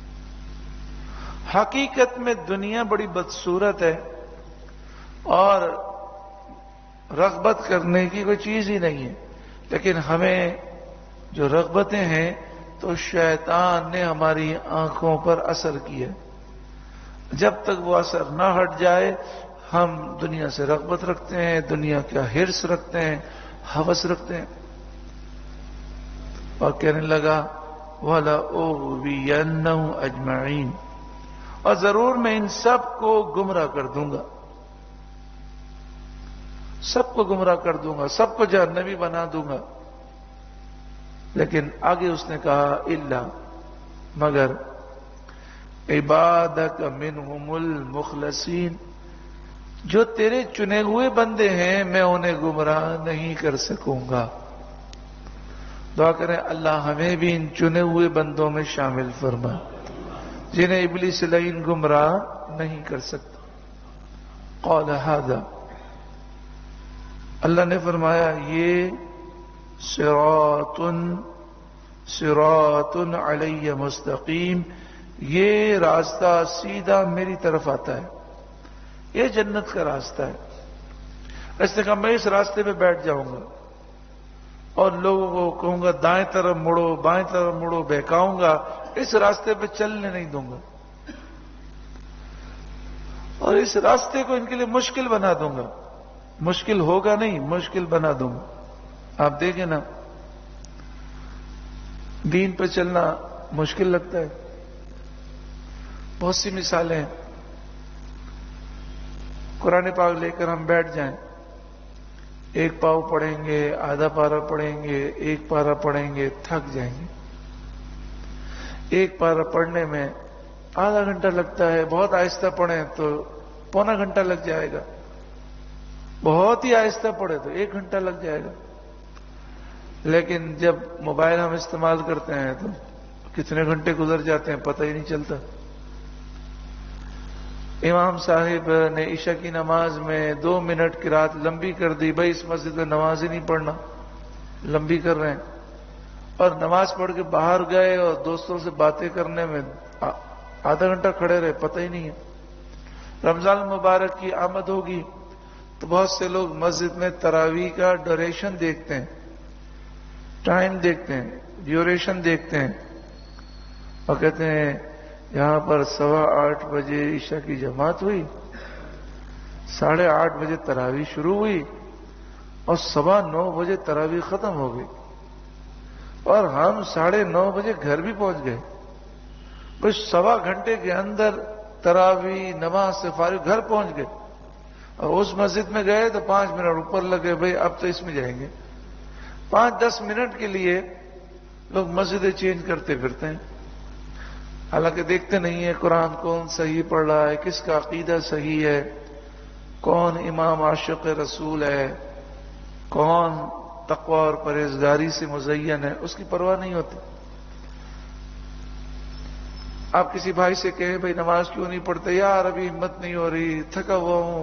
حقیقت میں دنیا بڑی بدصورت ہے اور رغبت کرنے کی کوئی چیز ہی نہیں ہے، لیکن ہمیں جو رغبتیں ہیں تو شیطان نے ہماری آنکھوں پر اثر کیا. جب تک وہ اثر نہ ہٹ جائے ہم دنیا سے رغبت رکھتے ہیں, دنیا کا حرص رکھتے ہیں, ہوس رکھتے ہیں. اور کہنے لگا وَلَأُغْوِيَنَّهُمْ أَجْمَعِينَ, اور ضرور میں ان سب کو گمراہ کر دوں گا, سب کو گمراہ کر دوں گا, سب کو جہنمی بنا دوں گا. لیکن آگے اس نے کہا الا, مگر عبادک منہم المخلصین, جو تیرے چنے ہوئے بندے ہیں میں انہیں گمراہ نہیں کر سکوں گا. دعا کریں اللہ ہمیں بھی ان چنے ہوئے بندوں میں شامل فرما جنہیں ابلیس لعین گمراہ نہیں کر سکتا. قال هذا, اللہ نے فرمایا یہ صراط علی مستقیم, یہ راستہ سیدھا میری طرف آتا ہے, یہ جنت کا راستہ ہے. اس نے کہا میں اس راستے پہ بیٹھ جاؤں گا اور لوگوں کو کہوں گا دائیں طرف مڑو بائیں طرف مڑو, بہکاؤں گا, اس راستے پہ چلنے نہیں دوں گا, اور اس راستے کو ان کے لیے مشکل بنا دوں گا. مشکل ہوگا نہیں, مشکل بنا دوں گا. آپ دیکھیں نا دین پہ چلنا مشکل لگتا ہے. بہت سی مثالیں ہیں. قرآن پاک لے کر ہم بیٹھ جائیں, ایک پاؤ پڑھیں گے, آدھا پارہ پڑھیں گے, ایک پارہ پڑھیں گے, تھک جائیں گے. ایک پارہ پڑھنے میں آدھا گھنٹہ لگتا ہے, بہت آہستہ پڑھیں تو پونا گھنٹہ لگ جائے گا, بہت ہی آہستہ پڑھے تو 1 گھنٹہ لگ جائے گا. لیکن جب موبائل ہم استعمال کرتے ہیں تو کتنے گھنٹے گزر جاتے ہیں پتہ ہی نہیں چلتا. امام صاحب نے عشاء کی نماز میں 2 منٹ کی رات لمبی کر دی. بھائی اس مسجد میں نماز ہی نہیں پڑھنا, لمبی کر رہے ہیں. اور نماز پڑھ کے باہر گئے اور دوستوں سے باتیں کرنے میں آدھا گھنٹہ کھڑے رہے, پتہ ہی نہیں ہے. رمضان مبارک کی آمد ہوگی تو بہت سے لوگ مسجد میں تراویح کا ڈوریشن دیکھتے ہیں, ٹائم دیکھتے ہیں, ڈیوریشن دیکھتے ہیں, اور کہتے ہیں یہاں پر 8:15 بجے عشاء کی جماعت ہوئی, 8:30 بجے تراویح شروع ہوئی اور 9:15 بجے تراویح ختم ہو گئی, اور ہم 9:30 بجے گھر بھی پہنچ گئے. بس 1.25 گھنٹے کے اندر تراویح نماز سے فارغ گھر پہنچ گئے. اور اس مسجد میں گئے تو 5 منٹ اوپر لگے, بھائی اب تو اس میں جائیں گے. 5-10 منٹ کے لیے لوگ مسجدیں چینج کرتے پھرتے ہیں, حالانکہ دیکھتے نہیں ہیں قرآن کون صحیح پڑھ رہا ہے, کس کا عقیدہ صحیح ہے, کون امام عاشق رسول ہے, کون تقوی اور پرہیزگاری سے مزین ہے, اس کی پرواہ نہیں ہوتی. آپ کسی بھائی سے کہیں بھائی نماز کیوں نہیں پڑھتے, یار ابھی ہمت نہیں ہو رہی, تھکا ہوا ہوں.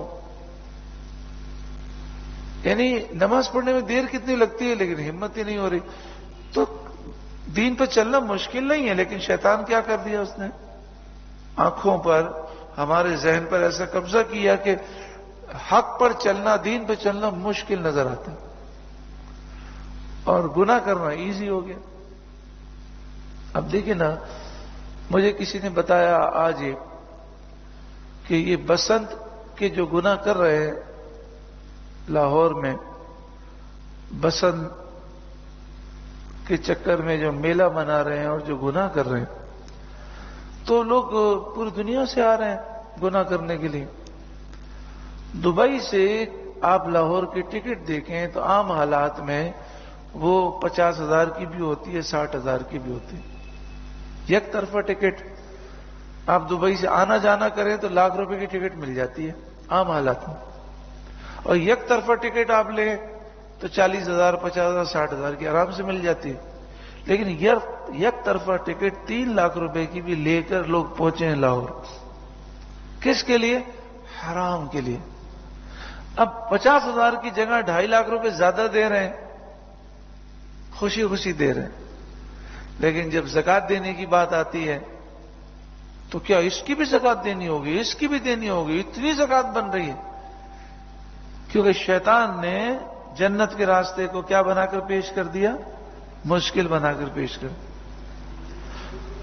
یعنی نماز پڑھنے میں دیر کتنی لگتی ہے لیکن ہمت ہی نہیں ہو رہی. تو دین پہ چلنا مشکل نہیں ہے, لیکن شیطان کیا کر دیا اس نے, آنکھوں پر, ہمارے ذہن پر ایسا قبضہ کیا کہ حق پر چلنا, دین پہ چلنا مشکل نظر آتا ہے اور گناہ کرنا ایزی ہو گیا. اب دیکھیں نا, مجھے کسی نے بتایا آج کہ یہ بسنت کے جو گناہ کر رہے ہیں لاہور میں, بسنت کے چکر میں جو میلہ منا رہے ہیں اور جو گناہ کر رہے ہیں, تو لوگ پوری دنیا سے آ رہے ہیں گناہ کرنے کے لیے. دبئی سے آپ لاہور کی ٹکٹ دیکھیں تو عام حالات میں وہ 50,000 کی بھی ہوتی ہے, 60,000 کی بھی ہوتی ہے, یک طرفہ ٹکٹ. آپ دبئی سے آنا جانا کریں تو لاکھ روپے کی ٹکٹ مل جاتی ہے عام حالات میں, اور یک طرفہ ٹکٹ آپ لیں تو 40,000 50,000 60,000 کی آرام سے مل جاتی ہے. لیکن یک طرفہ ٹکٹ 3 لاکھ روپے کی بھی لے کر لوگ پہنچے ہیں لاہور. کس کے لیے؟ حرام کے لیے. اب 50,000 کی جگہ 2.5 لاکھ روپے زیادہ دے رہے ہیں, خوشی خوشی دے رہے ہیں. لیکن جب زکات دینے کی بات آتی ہے تو کیا اس کی بھی زکات دینی ہوگی, اس کی بھی دینی ہوگی, اتنی زکات بن رہی ہے. کیونکہ شیطان نے جنت کے راستے کو کیا بنا کر پیش کر دیا, مشکل بنا کر پیش کر.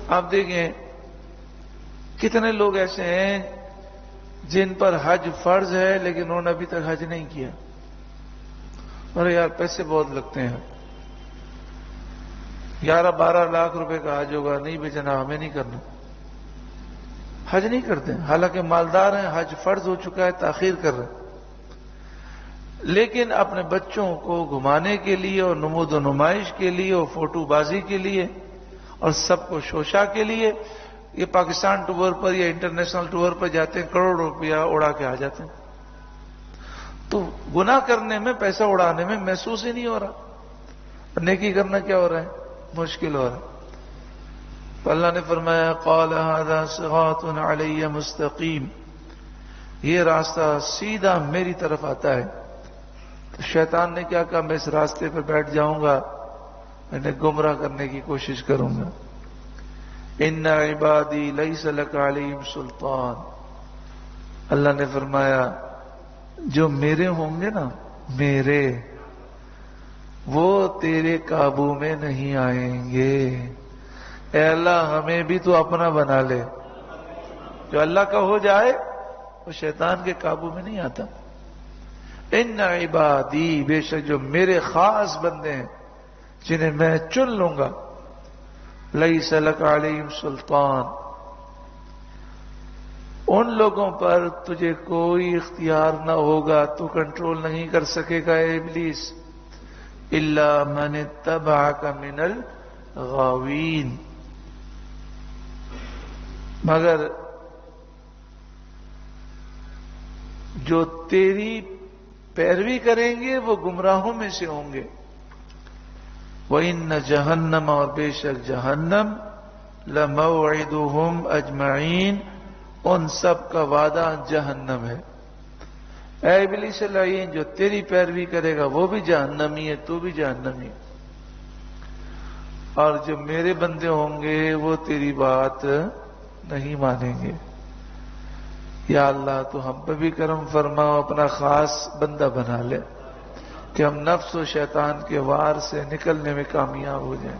آپ دیکھیں کتنے لوگ ایسے ہیں جن پر حج فرض ہے لیکن انہوں نے ابھی تک حج نہیں کیا. ارے یار پیسے بہت لگتے ہیں، 11-12 لاکھ روپے کا حج ہوگا، نہیں بھائی جناب ہمیں نہیں کرنا، حج نہیں کرتے. حالانکہ مالدار ہیں، حج فرض ہو چکا ہے، تاخیر کر رہے ہیں، لیکن اپنے بچوں کو گھمانے کے لیے اور نمود و نمائش کے لیے اور فوٹو بازی کے لیے اور سب کو شوشا کے لیے یہ پاکستان ٹور پر یا انٹرنیشنل ٹور پر جاتے ہیں، کروڑ روپیہ اڑا کے آ جاتے ہیں. تو گناہ کرنے میں، پیسہ اڑانے میں محسوس ہی نہیں ہو رہا، نیکی کرنا کیا ہو رہا ہے؟ مشکل ہو رہا ہے. تو اللہ نے فرمایا قال هذا صراط علی مستقیم، یہ راستہ سیدھا میری طرف آتا ہے. تو شیطان نے کیا کہا؟ میں اس راستے پہ بیٹھ جاؤں گا، انہیں گمراہ کرنے کی کوشش کروں گا. ان عبادی لیس لک علیہم سلطان، اللہ نے فرمایا جو میرے ہوں گے نا، میرے، وہ تیرے قابو میں نہیں آئیں گے. اے اللہ ہمیں بھی تو اپنا بنا لے. جو اللہ کا ہو جائے وہ شیطان کے قابو میں نہیں آتا. ان عبادی، بے شک جو میرے خاص بندے ہیں جنہیں میں چن لوں گا، لیس لک علیہم سلطان، ان لوگوں پر تجھے کوئی اختیار نہ ہوگا، تو کنٹرول نہیں کر سکے گا اے ابلیس. الا من اتبعک من الغاوین، مگر جو تیری پیروی کریں گے وہ گمراہوں میں سے ہوں گے. وَإِنَّ جَهَنَّمَ، اور بے شک جہنم، لَمَوْعِدُهُمْ أَجْمَعِينَ، ان سب کا وعدہ جہنم ہے. اے ابلیس اللعین، جو تیری پیروی کرے گا وہ بھی جہنمی ہے، تو بھی جہنمی ہے. اور جو میرے بندے ہوں گے وہ تیری بات نہیں مانیں گے. یا اللہ تو ہم پہ بھی کرم فرماؤ، اپنا خاص بندہ بنا لے کہ ہم نفس و شیطان کے وار سے نکلنے میں کامیاب ہو جائیں.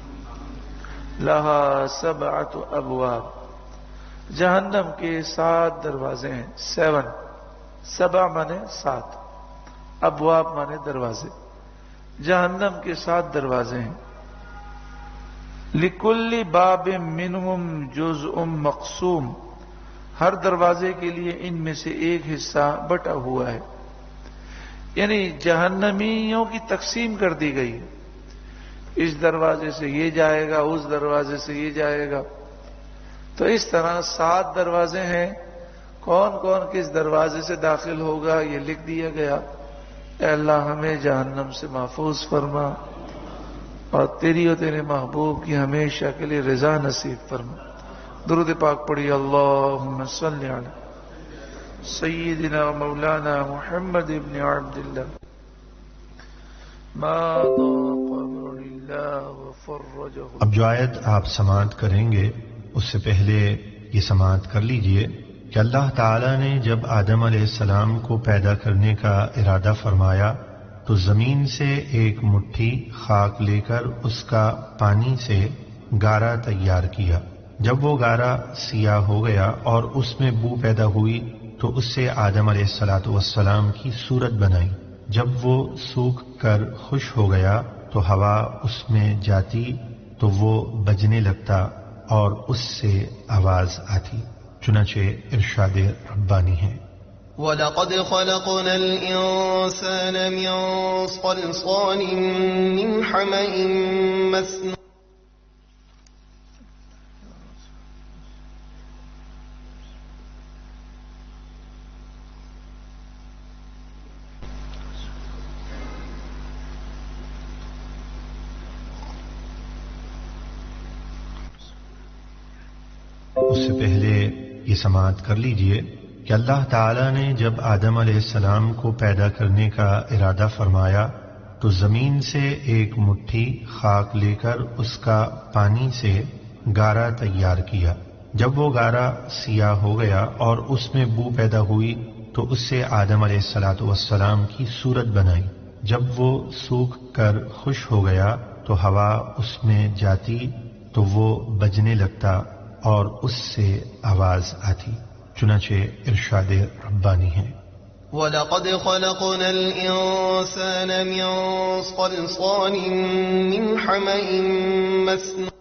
لہا 7 ابواب، جہنم کے 7 دروازے ہیں. 7 مانے 7، ابواب مانے دروازے. جہنم کے 7 دروازے ہیں. لکل باب منہم جزء مقسوم، ہر دروازے کے لیے ان میں سے ایک حصہ بٹا ہوا ہے. یعنی جہنمیوں کی تقسیم کر دی گئی ہے، اس دروازے سے یہ جائے گا، اس دروازے سے یہ جائے گا. تو اس طرح 7 دروازے ہیں، کون کون کس دروازے سے داخل ہوگا یہ لکھ دیا گیا. اے اللہ ہمیں جہنم سے محفوظ فرما اور تیری اور تیرے محبوب کی ہمیشہ کے لیے رضا نصیب فرما. درود پاک پڑھی. اللہم صلی علی سیدنا و مولانا محمد ابن عبداللہ ما ضاق اللہ وفرجہ. اب جو آیت آپ سماعت کریں گے اس سے پہلے یہ سماعت کر لیجئے کہ اللہ تعالیٰ نے جب آدم علیہ السلام کو پیدا کرنے کا ارادہ فرمایا تو زمین سے ایک مٹھی خاک لے کر اس کا پانی سے گارا تیار کیا. جب وہ گارا سیاہ ہو گیا اور اس میں بو پیدا ہوئی تو اس سے آدم علیہ السلام کی صورت بنائی. جب وہ سوکھ کر خشک ہو گیا تو ہوا اس میں جاتی تو وہ بجنے لگتا اور اس سے آواز آتی. چنانچہ ارشاد ربانی ہے وَلَقَدْ خَلَقْنَا الْإِنسَانَ مِنْ صَلْصَالٍ مِنْ حَمَإٍ مَسْنُونٍ. اس سے پہلے یہ سماعت کر لیجئے کہ اللہ تعالیٰ نے جب آدم علیہ السلام کو پیدا کرنے کا ارادہ فرمایا تو زمین سے ایک مٹھی خاک لے کر اس کا پانی سے گارا تیار کیا. جب وہ گارا سیاہ ہو گیا اور اس میں بو پیدا ہوئی تو اس سے آدم علیہ السلام کی صورت بنائی. جب وہ سوکھ کر خشک ہو گیا تو ہوا اس میں جاتی تو تو وہ بجنے لگتا اور اس سے آواز آتی. چنانچہ ارشاد ربانی ہے وَلَقَدْ خَلَقْنَا الْإِنسَانَ مِنْ صَلْصَالٍ مِنْ حَمَإٍ مَسْنُونٍ.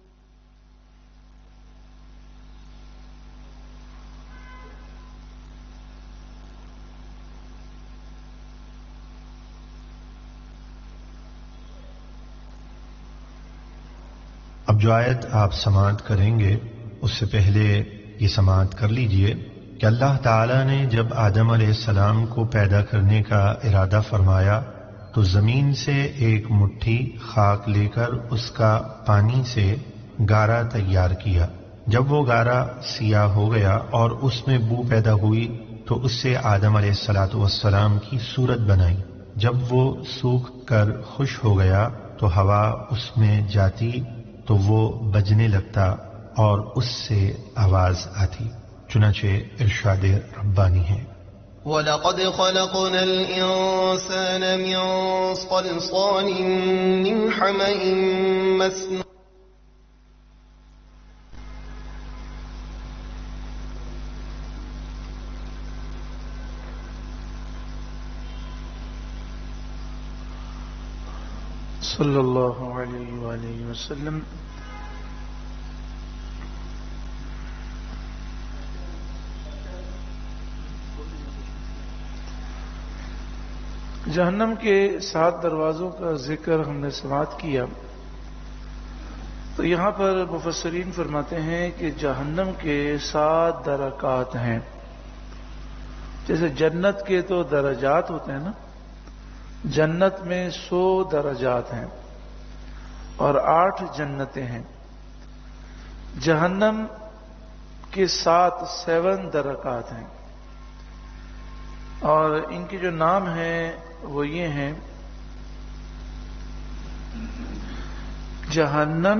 اب جو آیت آپ سماعت کریں گے اس سے پہلے یہ سماعت کر لیجئے کہ اللہ تعالیٰ نے جب آدم علیہ السلام کو پیدا کرنے کا ارادہ فرمایا تو زمین سے ایک مٹھی خاک لے کر اس کا پانی سے گارا تیار کیا. جب وہ گارا سیاہ ہو گیا اور اس میں بو پیدا ہوئی تو اس سے آدم علیہ السلام کی صورت بنائی. جب وہ سوکھ کر خشک ہو گیا تو ہوا اس میں جاتی تو وہ بجنے لگتا اور اس سے آواز آتی. چنانچہ ارشاد ربانی ہے وَلَقَدْ خَلَقْنَا الْإِنسَانَ مِنْ صَلْصَالٍ مِنْ حَمَإٍ مَسْنُونٍ. صلی اللہ علیہ وآلہ وسلم. جہنم کے 7 دروازوں کا ذکر ہم نے سماعت کیا. تو یہاں پر مفسرین فرماتے ہیں کہ جہنم کے 7 درکات ہیں. جیسے جنت کے تو درجات ہوتے ہیں نا، جنت میں 100 درجات ہیں اور 8 جنتیں ہیں. جہنم کے 7 درکات ہیں اور ان کے جو نام ہیں وہ یہ ہیں: جہنم،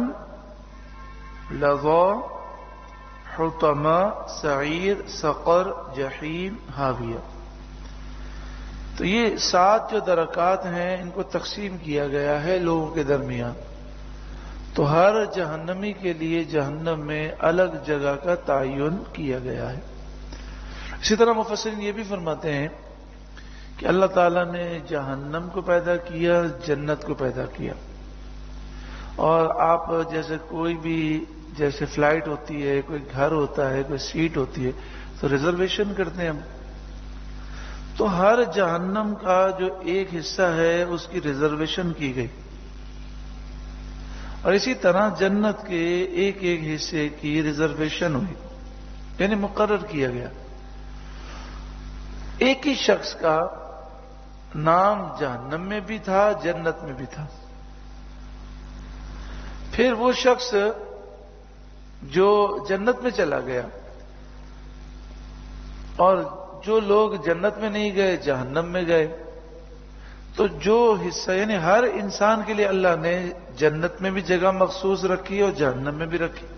لظا، حطمہ، سعیر، سقر، جحیم، حاویہ. تو یہ 7 جو درکات ہیں ان کو تقسیم کیا گیا ہے لوگوں کے درمیان. تو ہر جہنمی کے لیے جہنم میں الگ جگہ کا تعین کیا گیا ہے. اسی طرح مفسرین یہ بھی فرماتے ہیں کہ اللہ تعالیٰ نے جہنم کو پیدا کیا، جنت کو پیدا کیا. اور آپ جیسے کوئی بھی جیسے فلائٹ ہوتی ہے، کوئی گھر ہوتا ہے، کوئی سیٹ ہوتی ہے تو ریزرویشن کرتے ہیں ہم. تو ہر جہنم کا جو ایک حصہ ہے اس کی ریزرویشن کی گئی اور اسی طرح جنت کے ایک ایک حصے کی ریزرویشن ہوئی، یعنی مقرر کیا گیا. ایک ہی شخص کا نام جہنم میں بھی تھا، جنت میں بھی تھا. پھر وہ شخص جو جنت میں چلا گیا اور جو لوگ جنت میں نہیں گئے جہنم میں گئے، تو جو حصہ یعنی ہر انسان کے لیے اللہ نے جنت میں بھی جگہ مخصوص رکھی اور جہنم میں بھی رکھی.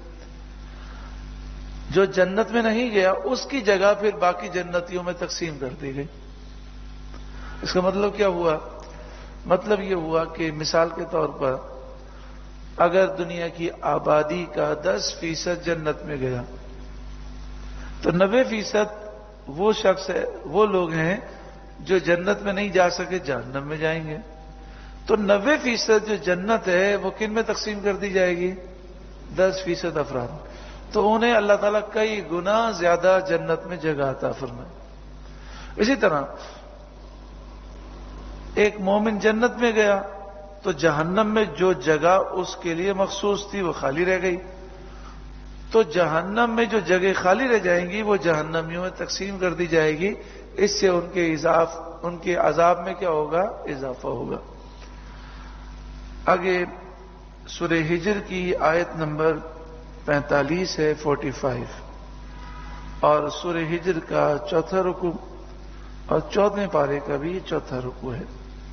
جو جنت میں نہیں گیا اس کی جگہ پھر باقی جنتیوں میں تقسیم کر دی گئی. اس کا مطلب کیا ہوا؟ مطلب یہ ہوا کہ مثال کے طور پر اگر دنیا کی آبادی کا 10% جنت میں گیا تو 90% وہ شخص ہے، وہ لوگ ہیں جو جنت میں نہیں جا سکے جہنم میں جائیں گے. تو 90% جو جنت ہے وہ کن میں تقسیم کر دی جائے گی؟ 10% افراد. تو انہیں اللہ تعالیٰ کئی گنا زیادہ جنت میں جگہ عطا فرمائے. اسی طرح ایک مومن جنت میں گیا تو جہنم میں جو جگہ اس کے لیے مخصوص تھی وہ خالی رہ گئی. تو جہنم میں جو جگہ خالی رہ جائیں گی وہ جہنمیوں میں تقسیم کر دی جائے گی. اس سے ان کے عذاب میں کیا ہوگا؟ اضافہ ہوگا. آگے سورہ ہجر کی آیت نمبر 45 ہے 45 اور سورہ ہجر کا 4تھا رکوع اور 14ویں پارے کا بھی 4تھا رکوع ہے.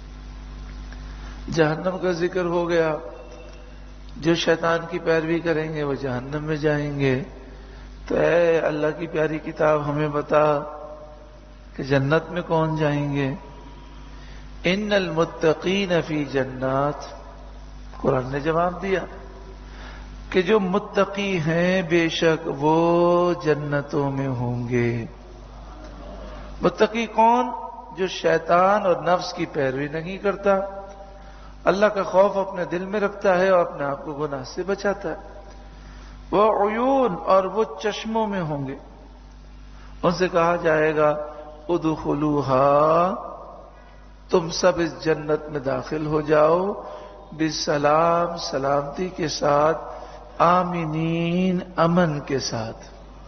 جہنم کا ذکر ہو گیا. جو شیطان کی پیروی کریں گے وہ جہنم میں جائیں گے. تو اے اللہ کی پیاری کتاب ہمیں بتا کہ جنت میں کون جائیں گے؟ ان المتقین فی جنات. قرآن نے جواب دیا کہ جو متقی ہیں بے شک وہ جنتوں میں ہوں گے۔ متقی کون؟ جو شیطان اور نفس کی پیروی نہیں کرتا، اللہ کا خوف اپنے دل میں رکھتا ہے اور اپنے آپ کو گناہ سے بچاتا ہے۔ وہ عیون، اور وہ چشموں میں ہوں گے۔ ان سے کہا جائے گا ادخلوہا، تم سب اس جنت میں داخل ہو جاؤ، بسلام، سلامتی کے ساتھ، آمینین، امن کے ساتھ۔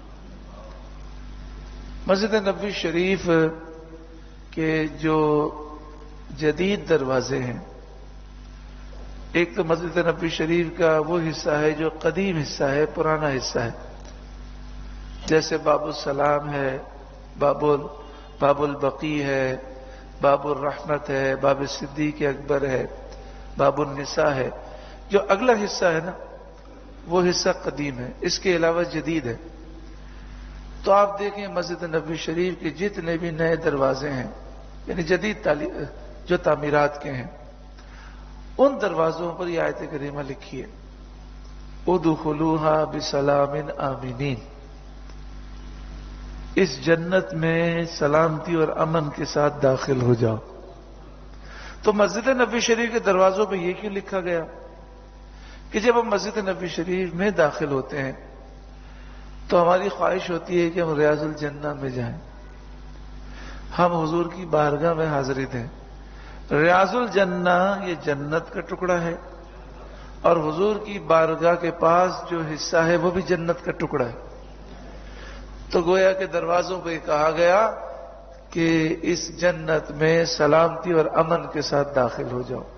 مسجد نبوی شریف کے جو جدید دروازے ہیں، ایک تو مسجد نبوی شریف کا وہ حصہ ہے جو قدیم حصہ ہے، پرانا حصہ ہے، جیسے باب السلام ہے، باب البقی ہے، باب الرحمت ہے، باب صدیق اکبر ہے، باب النساء ہے۔ جو اگلا حصہ ہے نا، وہ حصہ قدیم ہے، اس کے علاوہ جدید ہے۔ تو آپ دیکھیں مسجد نبوی شریف کے جتنے بھی نئے دروازے ہیں، یعنی جدید جو تعمیرات کے ہیں، ان دروازوں پر یہ آیت کریمہ لکھی ہے، ادخلوہا بسلام آمینین، اس جنت میں سلامتی اور امن کے ساتھ داخل ہو جاؤ۔ تو مسجد نبوی شریف کے دروازوں پہ یہ کیوں لکھا گیا کہ جب ہم مسجد نبوی شریف میں داخل ہوتے ہیں تو ہماری خواہش ہوتی ہے کہ ہم ریاض الجنہ میں جائیں، ہم حضور کی بارگاہ میں حاضری دیں۔ ریاض الجنہ یہ جنت کا ٹکڑا ہے، اور حضور کی بارگاہ کے پاس جو حصہ ہے وہ بھی جنت کا ٹکڑا ہے۔ تو گویا کے دروازوں پہ کہا گیا کہ اس جنت میں سلامتی اور امن کے ساتھ داخل ہو جاؤ۔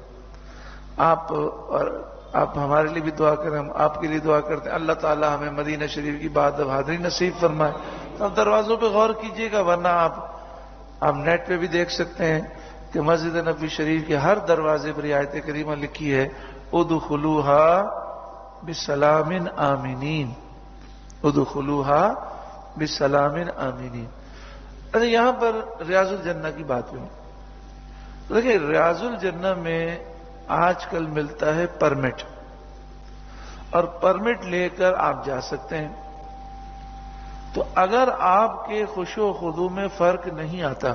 آپ ہمارے لیے بھی دعا کریں، ہم آپ کے لیے دعا کرتے ہیں، اللہ تعالی ہمیں مدینہ شریف کی حاضری نصیب فرمائے۔ تو آپ دروازوں پہ غور کیجئے گا، ورنہ آپ نیٹ پہ بھی دیکھ سکتے ہیں کہ مسجد نبوی شریف کے ہر دروازے پر آیت کریمہ لکھی ہے، ادخلوہا بسلام آمینین، ادخلوہا بسلام آمینین۔ اچھا، یہاں پر ریاض الجنہ کی بات ہوئی۔ دیکھیں، ریاض الجنہ میں آج کل ملتا ہے پرمٹ، اور پرمٹ لے کر آپ جا سکتے ہیں۔ تو اگر آپ کے خشوع و خضوع میں فرق نہیں آتا،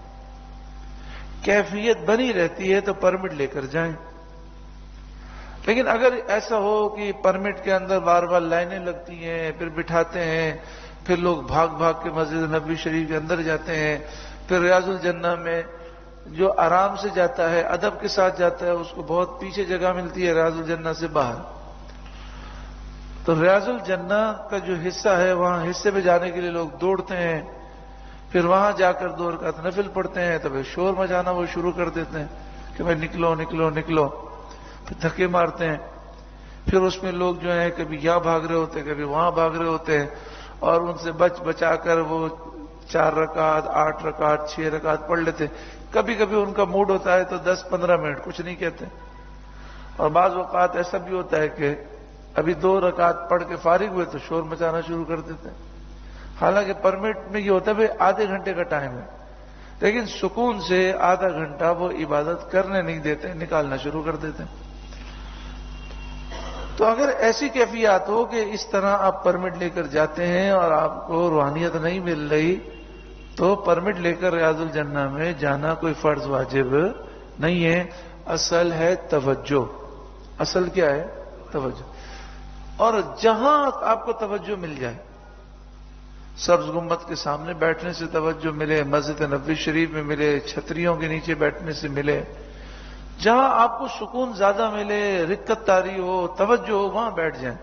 کیفیت بنی رہتی ہے، تو پرمٹ لے کر جائیں۔ لیکن اگر ایسا ہو کہ پرمٹ کے اندر بار بار لائنیں لگتی ہیں، پھر بٹھاتے ہیں، پھر لوگ بھاگ بھاگ کے مسجد نبوی شریف کے اندر جاتے ہیں، پھر ریاض الجنہ میں جو آرام سے جاتا ہے، ادب کے ساتھ جاتا ہے، اس کو بہت پیچھے جگہ ملتی ہے ریاض الجنہ سے باہر۔ تو ریاض الجنہ کا جو حصہ ہے، وہاں حصے پہ جانے کے لیے لوگ دوڑتے ہیں، پھر وہاں جا کر 2 رکعت نفل پڑھتے ہیں، تو پھر شور مچانا وہ شروع کر دیتے ہیں کہ بھائی نکلو نکلو نکلو، پھر دھکے مارتے ہیں، پھر اس میں لوگ جو ہیں کبھی یہاں بھاگ رہے ہوتے ہیں، کبھی وہاں بھاگ رہے ہوتے ہیں، اور ان سے بچا کر وہ 4 رکعت 8 رکعت 6 رکعت پڑھ لیتے۔ کبھی کبھی ان کا موڈ ہوتا ہے تو 10-15 منٹ کچھ نہیں کہتے، اور بعض اوقات ایسا بھی ہوتا ہے کہ ابھی 2 رکعت پڑھ کے فارغ ہوئے تو شور مچانا شروع کر دیتے ہیں۔ حالانکہ پرمٹ میں یہ ہوتا ہے بھائی آدھے گھنٹے کا ٹائم ہے، لیکن سکون سے آدھا گھنٹہ وہ عبادت کرنے نہیں دیتے، نکالنا شروع کر دیتے ہیں۔ تو اگر ایسی کیفیات ہو کہ اس طرح آپ پرمٹ لے کر جاتے ہیں اور آپ کو روحانیت نہیں مل رہی، تو پرمٹ لے کر ریاض الجنہ میں جانا کوئی فرض واجب نہیں ہے۔ اصل ہے توجہ۔ اصل کیا ہے؟ توجہ۔ اور جہاں آپ کو توجہ مل جائے، سبز گنبد کے سامنے بیٹھنے سے توجہ ملے، مسجد نبوی شریف میں ملے، چھتریوں کے نیچے بیٹھنے سے ملے، جہاں آپ کو سکون زیادہ ملے، رکت طاری ہو، توجہ ہو، وہاں بیٹھ جائیں۔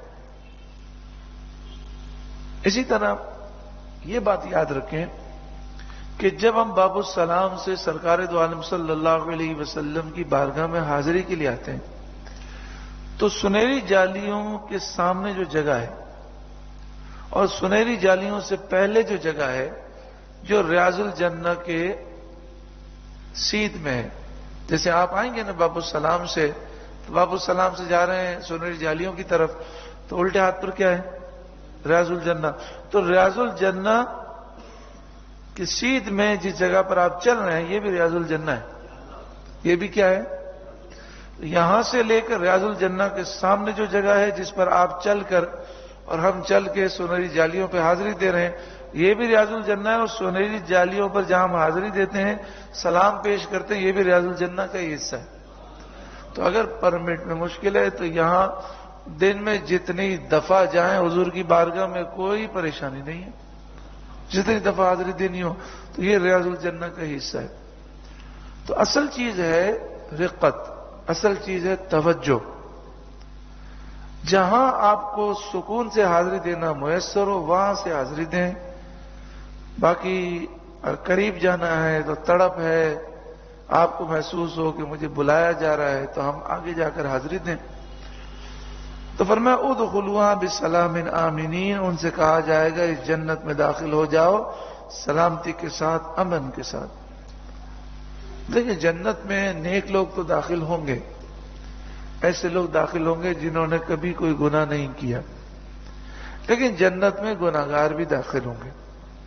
اسی طرح یہ بات یاد رکھیں کہ جب ہم باب السلام سے سرکار دو عالم صلی اللہ علیہ وسلم کی بارگاہ میں حاضری کے لیے آتے ہیں، تو سنہری جالیوں کے سامنے جو جگہ ہے اور سنہری جالیوں سے پہلے جو جگہ ہے، جو ریاض الجنہ کے سیدھ میں ہے، جیسے آپ آئیں گے نا باب السلام سے، تو باب السلام سے جا رہے ہیں سنہری جالیوں کی طرف، تو الٹے ہاتھ پر کیا ہے؟ ریاض الجنہ۔ تو ریاض الجنہ کہ سیدھ میں جس جگہ پر آپ چل رہے ہیں، یہ بھی ریاض الجنہ ہے۔ یہ بھی کیا ہے؟ یہاں سے لے کر ریاض الجنہ کے سامنے جو جگہ ہے جس پر آپ چل کر اور ہم چل کے سنہری جالیوں پہ حاضری دے رہے ہیں، یہ بھی ریاض الجنہ ہے، اور سنہری جالیوں پر جہاں ہم حاضری دیتے ہیں، سلام پیش کرتے ہیں، یہ بھی ریاض الجنہ کا ہی حصہ ہے۔ تو اگر پرمٹ میں مشکل ہے تو یہاں دن میں جتنی دفعہ جائیں حضور کی بارگاہ میں کوئی پریشانی نہیں ہے، جتنی دفعہ حاضری دینی ہو، تو یہ ریاض الجنہ کا ہی حصہ ہے۔ تو اصل چیز ہے رقت، اصل چیز ہے توجہ۔ جہاں آپ کو سکون سے حاضری دینا میسر ہو وہاں سے حاضری دیں، باقی قریب جانا ہے تو تڑپ ہے، آپ کو محسوس ہو کہ مجھے بلایا جا رہا ہے تو ہم آگے جا کر حاضری دیں۔ تو فرمایا ادخلوها بسلام آمنین، ان سے کہا جائے گا اس جنت میں داخل ہو جاؤ سلامتی کے ساتھ، امن کے ساتھ۔ دیکھیں جنت میں نیک لوگ تو داخل ہوں گے، ایسے لوگ داخل ہوں گے جنہوں نے کبھی کوئی گناہ نہیں کیا، لیکن جنت میں گناہگار بھی داخل ہوں گے،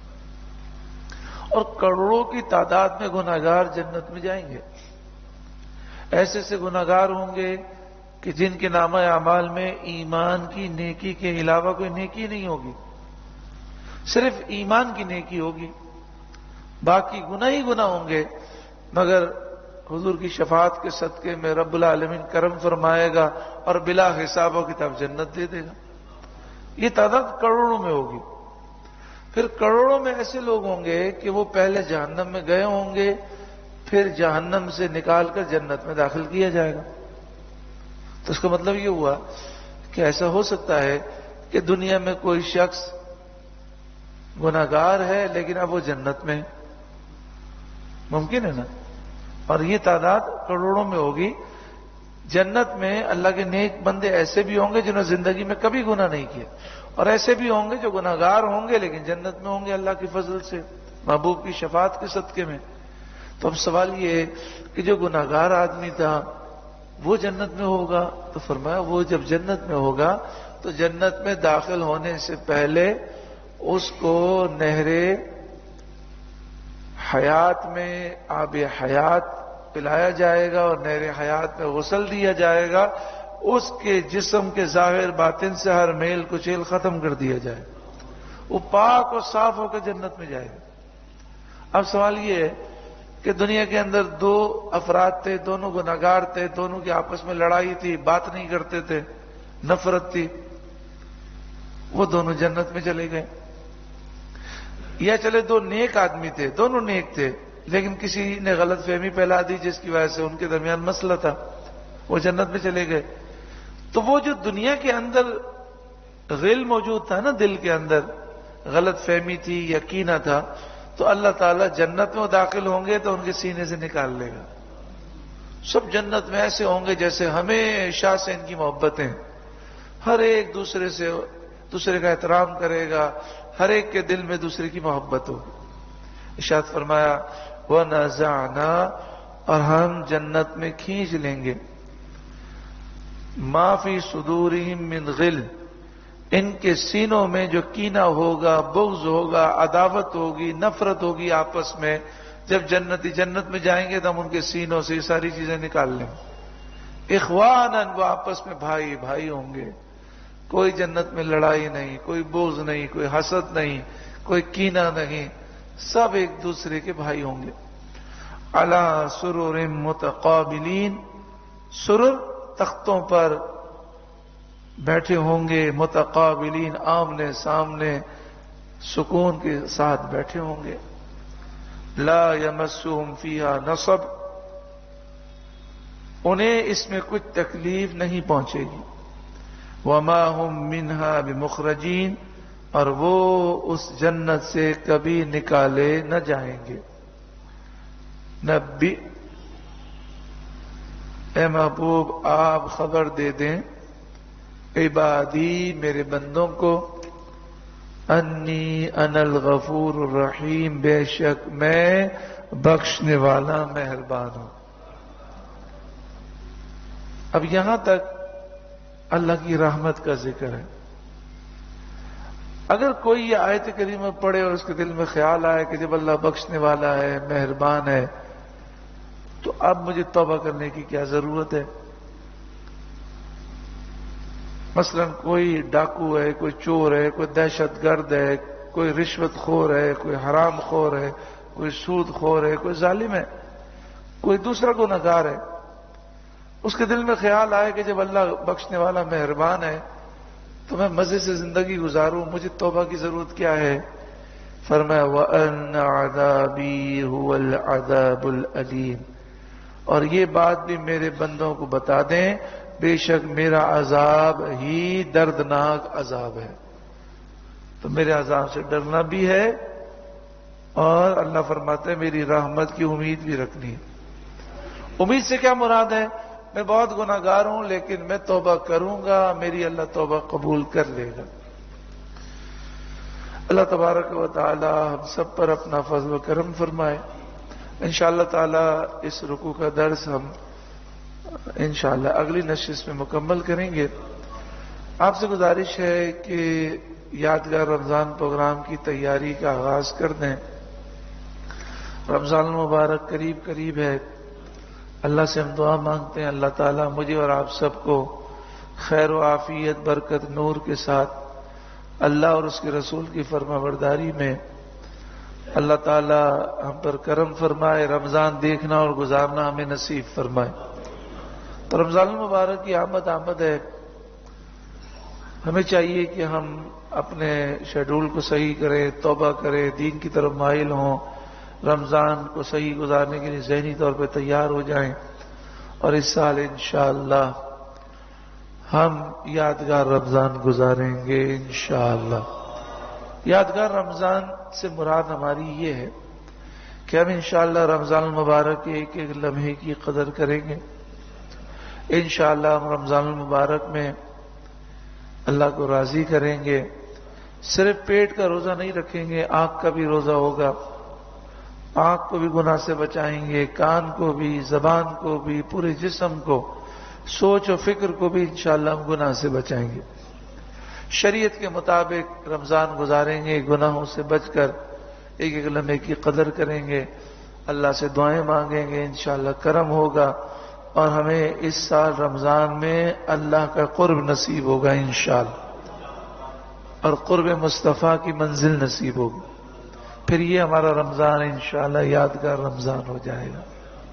اور کروڑوں کی تعداد میں گناہگار جنت میں جائیں گے۔ ایسے سے گناہگار ہوں گے کہ جن کے نامہ اعمال میں ایمان کی نیکی کے علاوہ کوئی نیکی نہیں ہوگی، صرف ایمان کی نیکی ہوگی، باقی گناہ ہی گناہ ہوں گے، مگر حضور کی شفاعت کے صدقے میں رب العالمین کرم فرمائے گا اور بلا حساب و کتاب جنت دے دے گا۔ یہ تعداد کروڑوں میں ہوگی۔ پھر کروڑوں میں ایسے لوگ ہوں گے کہ وہ پہلے جہنم میں گئے ہوں گے، پھر جہنم سے نکال کر جنت میں داخل کیا جائے گا۔ تو اس کا مطلب یہ ہوا کہ ایسا ہو سکتا ہے کہ دنیا میں کوئی شخص گناہگار ہے لیکن اب وہ جنت میں، ممکن ہے نا؟ اور یہ تعداد کروڑوں میں ہوگی۔ جنت میں اللہ کے نیک بندے ایسے بھی ہوں گے جنہوں نے زندگی میں کبھی گناہ نہیں کیا، اور ایسے بھی ہوں گے جو گناہگار ہوں گے لیکن جنت میں ہوں گے اللہ کے فضل سے، محبوب کی شفاعت کے صدقے میں۔ تو اب سوال یہ ہے کہ جو گناہگار آدمی تھا وہ جنت میں ہوگا، تو فرمایا وہ جب جنت میں ہوگا تو جنت میں داخل ہونے سے پہلے اس کو نہر حیات میں آب حیات پلایا جائے گا، اور نہر حیات میں غسل دیا جائے گا، اس کے جسم کے ظاہر باطن سے ہر میل کچیل ختم کر دیا جائے، وہ پاک اور صاف ہو کر جنت میں جائے گا۔ اب سوال یہ ہے کہ دنیا کے اندر دو افراد تھے، دونوں گناہگار تھے، دونوں کی آپس میں لڑائی تھی، بات نہیں کرتے تھے، نفرت تھی، وہ دونوں جنت میں چلے گئے۔ یا چلے دو نیک آدمی تھے، دونوں نیک تھے، لیکن کسی نے غلط فہمی پھیلا دی جس کی وجہ سے ان کے درمیان مسئلہ تھا، وہ جنت میں چلے گئے۔ تو وہ جو دنیا کے اندر غل موجود تھا نا، دل کے اندر غلط فہمی تھی، یقینہ تھا، تو اللہ تعالیٰ جنت میں داخل ہوں گے تو ان کے سینے سے نکال لے گا۔ سب جنت میں ایسے ہوں گے جیسے ہمیشہ سے ان کی محبتیں، ہر ایک دوسرے کا احترام کرے گا، ہر ایک کے دل میں دوسرے کی محبت ہوگی۔ ارشاد فرمایا وَنَزَعْنَا، اور ہم جنت میں کھینچ لیں گے، مَا فِي صُدُورِهِم مِّن غِلٍّ، ان کے سینوں میں جو کینہ ہوگا، بغض ہوگا، عداوت ہوگی، نفرت ہوگی آپس میں، جب جنتی جنت میں جائیں گے تو ہم ان کے سینوں سے یہ ساری چیزیں نکال لیں گے۔ اخواناً، وہ آپس میں بھائی بھائی ہوں گے، کوئی جنت میں لڑائی نہیں، کوئی بغض نہیں، کوئی حسد نہیں، کوئی کینہ نہیں، سب ایک دوسرے کے بھائی ہوں گے۔ علی سرر متقابلین، سرر تختوں پر بیٹھے ہوں گے، متقابلین، آمنے سامنے سکون کے ساتھ بیٹھے ہوں گے۔ لا یمسہم فیہا نصب، انہیں اس میں کچھ تکلیف نہیں پہنچے گی۔ وما ہم منہا بمخرجین، اور وہ اس جنت سے کبھی نکالے نہ جائیں گے۔ نبی، اے محبوب آپ خبر دے دیں عبادی، میرے بندوں کو، انی انا الغفور الرحیم، بے شک میں بخشنے والا مہربان ہوں۔ اب یہاں تک اللہ کی رحمت کا ذکر ہے۔ اگر کوئی یہ آیت کریمہ پڑھے اور اس کے دل میں خیال آئے کہ جب اللہ بخشنے والا ہے، مہربان ہے، تو اب مجھے توبہ کرنے کی کیا ضرورت ہے؟ مثلا کوئی ڈاکو ہے، کوئی چور ہے، کوئی دہشت گرد ہے، کوئی رشوت خور ہے، کوئی حرام خور ہے، کوئی سود خور ہے، کوئی ظالم ہے، کوئی دوسرا گنہگار ہے، اس کے دل میں خیال آئے کہ جب اللہ بخشنے والا مہربان ہے تو میں مزے سے زندگی گزاروں، مجھے توبہ کی ضرورت کیا ہے؟ فرمایا وَأَنَّ عَذَابِي هُوَ الْعَذَابُ الْأَلِيمُ، اور یہ بات بھی میرے بندوں کو بتا دیں، بے شک میرا عذاب ہی دردناک عذاب ہے۔ تو میرے عذاب سے ڈرنا بھی ہے، اور اللہ فرماتا ہے میری رحمت کی امید بھی رکھنی ہے۔ امید سے کیا مراد ہے؟ میں بہت گناہگار ہوں لیکن میں توبہ کروں گا، میری اللہ توبہ قبول کر لے گا۔ اللہ تبارک و تعالی ہم سب پر اپنا فضل و کرم فرمائے۔ انشاءاللہ تعالی اس رکوع کا درس ہم انشاءاللہ اگلی نشست میں مکمل کریں گے۔ آپ سے گزارش ہے کہ یادگار رمضان پروگرام کی تیاری کا آغاز کر دیں۔ رمضان المبارک قریب قریب ہے، اللہ سے ہم دعا مانگتے ہیں اللہ تعالیٰ مجھے اور آپ سب کو خیر و عافیت، برکت، نور کے ساتھ اللہ اور اس کے رسول کی فرما برداری میں اللہ تعالیٰ ہم پر کرم فرمائے، رمضان دیکھنا اور گزارنا ہمیں نصیب فرمائے۔ تو رمضان المبارک کی آمد ہے، ہمیں چاہیے کہ ہم اپنے شیڈول کو صحیح کریں، توبہ کریں، دین کی طرف مائل ہوں، رمضان کو صحیح گزارنے کے لیے ذہنی طور پہ تیار ہو جائیں، اور اس سال انشاءاللہ ہم یادگار رمضان گزاریں گے انشاءاللہ۔ یادگار رمضان سے مراد ہماری یہ ہے کہ ہم انشاءاللہ رمضان المبارک کے ایک ایک لمحے کی قدر کریں گے۔ انشاءاللہ ہم رمضان المبارک میں اللہ کو راضی کریں گے، صرف پیٹ کا روزہ نہیں رکھیں گے، آنکھ کا بھی روزہ ہوگا، آنکھ کو بھی گناہ سے بچائیں گے، کان کو بھی، زبان کو بھی، پورے جسم کو، سوچ و فکر کو بھی انشاءاللہ ہم گناہ سے بچائیں گے۔ شریعت کے مطابق رمضان گزاریں گے، گناہوں سے بچ کر ایک ایک لمحے کی قدر کریں گے، اللہ سے دعائیں مانگیں گے، انشاءاللہ کرم ہوگا، اور ہمیں اس سال رمضان میں اللہ کا قرب نصیب ہوگا انشاءاللہ، اور قرب مصطفیٰ کی منزل نصیب ہوگی۔ پھر یہ ہمارا رمضان انشاءاللہ یادگار رمضان ہو جائے گا۔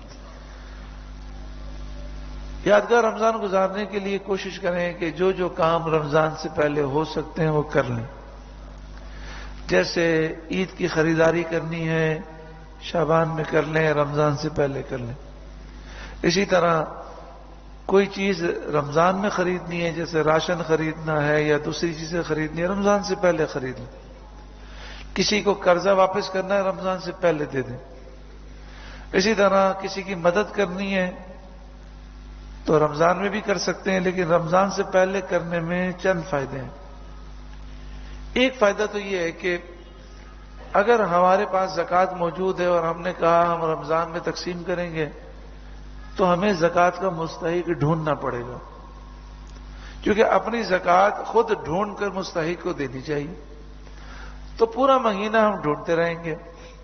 یادگار رمضان گزارنے کے لیے کوشش کریں کہ جو جو کام رمضان سے پہلے ہو سکتے ہیں وہ کر لیں۔ جیسے عید کی خریداری کرنی ہے شعبان میں کر لیں، رمضان سے پہلے کر لیں۔ اسی طرح کوئی چیز رمضان میں خریدنی ہے، جیسے راشن خریدنا ہے یا دوسری چیزیں خریدنی ہے، رمضان سے پہلے خرید لیں۔ کسی کو قرضہ واپس کرنا ہے رمضان سے پہلے دے دیں۔ اسی طرح کسی کی مدد کرنی ہے تو رمضان میں بھی کر سکتے ہیں، لیکن رمضان سے پہلے کرنے میں چند فائدے ہیں۔ ایک فائدہ تو یہ ہے کہ اگر ہمارے پاس زکوٰۃ موجود ہے اور ہم نے کہا ہم رمضان میں تقسیم کریں گے تو ہمیں زکوٰۃ کا مستحق ڈھونڈنا پڑے گا، کیونکہ اپنی زکوٰۃ خود ڈھونڈ کر مستحق کو دینی چاہیے۔ تو پورا مہینہ ہم ڈھونڈتے رہیں گے،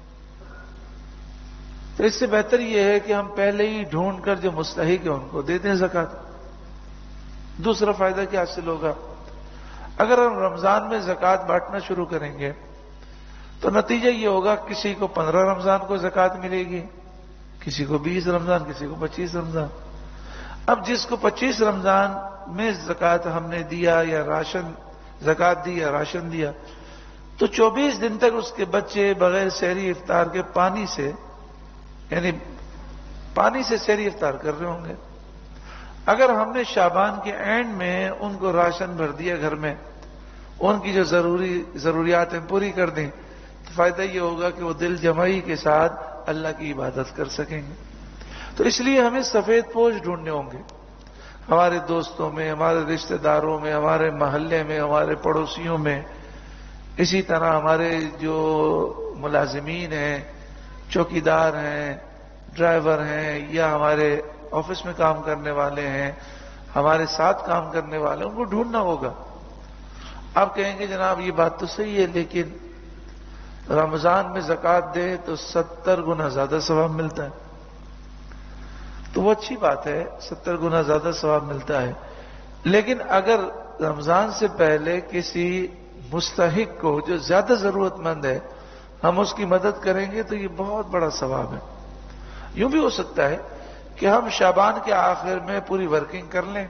تو اس سے بہتر یہ ہے کہ ہم پہلے ہی ڈھونڈ کر جو مستحق ہیں ان کو دے دیں زکوٰۃ۔ دوسرا فائدہ کیا حاصل ہوگا؟ اگر ہم رمضان میں زکوٰۃ بانٹنا شروع کریں گے تو نتیجہ یہ ہوگا کسی کو 15 رمضان کو زکوٰۃ ملے گی، کسی کو 20 رمضان، کسی کو 25 رمضان۔ اب جس کو 25 رمضان میں زکوٰۃ ہم نے دیا یا راشن زکوٰۃ دی یا راشن دیا، تو 24 دن تک اس کے بچے بغیر سحری افطار کے پانی سے، یعنی پانی سے سحری افطار کر رہے ہوں گے۔ اگر ہم نے شعبان کے اینڈ میں ان کو راشن بھر دیا گھر میں، ان کی جو ضروریات ہیں پوری کر دیں، تو فائدہ یہ ہوگا کہ وہ دل جمعی کے ساتھ اللہ کی عبادت کر سکیں گے۔ تو اس لیے ہمیں سفید پوش ڈھونڈنے ہوں گے، ہمارے دوستوں میں، ہمارے رشتہ داروں میں، ہمارے محلے میں، ہمارے پڑوسیوں میں، اسی طرح ہمارے جو ملازمین ہیں، چوکیدار ہیں، ڈرائیور ہیں، یا ہمارے آفس میں کام کرنے والے ہیں، ہمارے ساتھ کام کرنے والے، ان کو ڈھونڈنا ہوگا۔ آپ کہیں گے جناب یہ بات تو صحیح ہے، لیکن رمضان میں زکوٰۃ دے تو 70 گنا زیادہ ثواب ملتا ہے۔ تو وہ اچھی بات ہے، 70 گنا زیادہ ثواب ملتا ہے، لیکن اگر رمضان سے پہلے کسی مستحق کو جو زیادہ ضرورت مند ہے ہم اس کی مدد کریں گے تو یہ بہت بڑا ثواب ہے. یوں بھی ہو سکتا ہے کہ ہم شعبان کے آخر میں پوری ورکنگ کر لیں.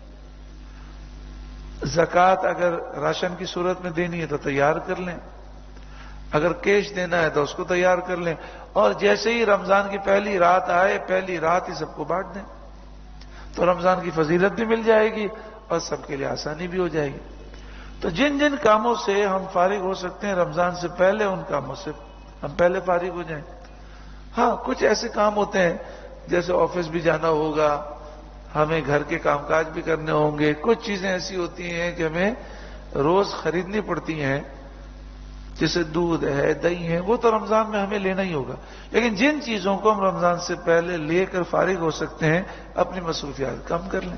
زکوٰۃ اگر راشن کی صورت میں دینی ہے تو تیار کر لیں, اگر کیش دینا ہے تو اس کو تیار کر لیں, اور جیسے ہی رمضان کی پہلی رات آئے پہلی رات ہی سب کو بانٹ دیں تو رمضان کی فضیلت بھی مل جائے گی اور سب کے لیے آسانی بھی ہو جائے گی. تو جن جن کاموں سے ہم فارغ ہو سکتے ہیں رمضان سے پہلے ان کاموں سے ہم پہلے فارغ ہو جائیں. ہاں کچھ ایسے کام ہوتے ہیں جیسے آفس بھی جانا ہوگا, ہمیں گھر کے کام کاج بھی کرنے ہوں گے, کچھ چیزیں ایسی ہوتی ہیں کہ ہمیں روز خریدنی پڑتی ہیں جیسے دودھ ہے دہی ہے, وہ تو رمضان میں ہمیں لینا ہی ہوگا. لیکن جن چیزوں کو ہم رمضان سے پہلے لے کر فارغ ہو سکتے ہیں اپنی مصروفیات کم کر لیں.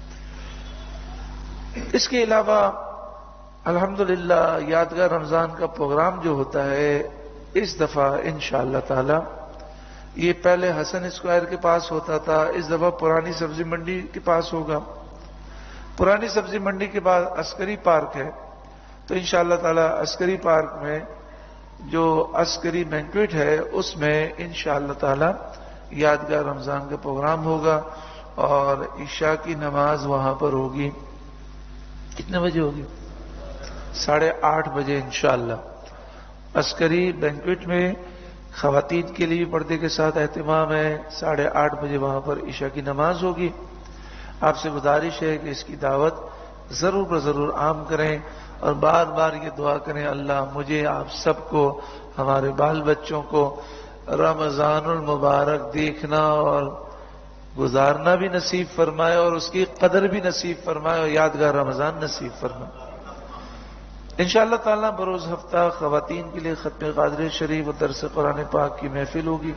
اس کے علاوہ الحمدللہ یادگار رمضان کا پروگرام جو ہوتا ہے اس دفعہ انشاءاللہ تعالی یہ پہلے حسن اسکوائر کے پاس ہوتا تھا, اس دفعہ پرانی سبزی منڈی کے پاس ہوگا. پرانی سبزی منڈی کے بعد عسکری پارک ہے تو انشاءاللہ تعالی عسکری پارک میں جو عسکری بینکویٹ ہے اس میں انشاءاللہ تعالی یادگار رمضان کا پروگرام ہوگا اور عشاء کی نماز وہاں پر ہوگی. کتنے بجے ہوگی؟ 8:30 بجے انشاءاللہ. عسکری بینکویٹ میں خواتین کے لیے پردے کے ساتھ اہتمام ہے. 8:30 بجے وہاں پر عشاء کی نماز ہوگی. آپ سے گزارش ہے کہ اس کی دعوت ضرور پر ضرور عام کریں اور بار بار یہ دعا کریں اللہ مجھے آپ سب کو ہمارے بال بچوں کو رمضان المبارک دیکھنا اور گزارنا بھی نصیب فرمائے اور اس کی قدر بھی نصیب فرمائے اور یادگار رمضان نصیب فرمائے. انشاءاللہ تعالیٰ بروز ہفتہ خواتین کے لیے ختم قادر شریف اور درس قرآن پاک کی محفل ہوگی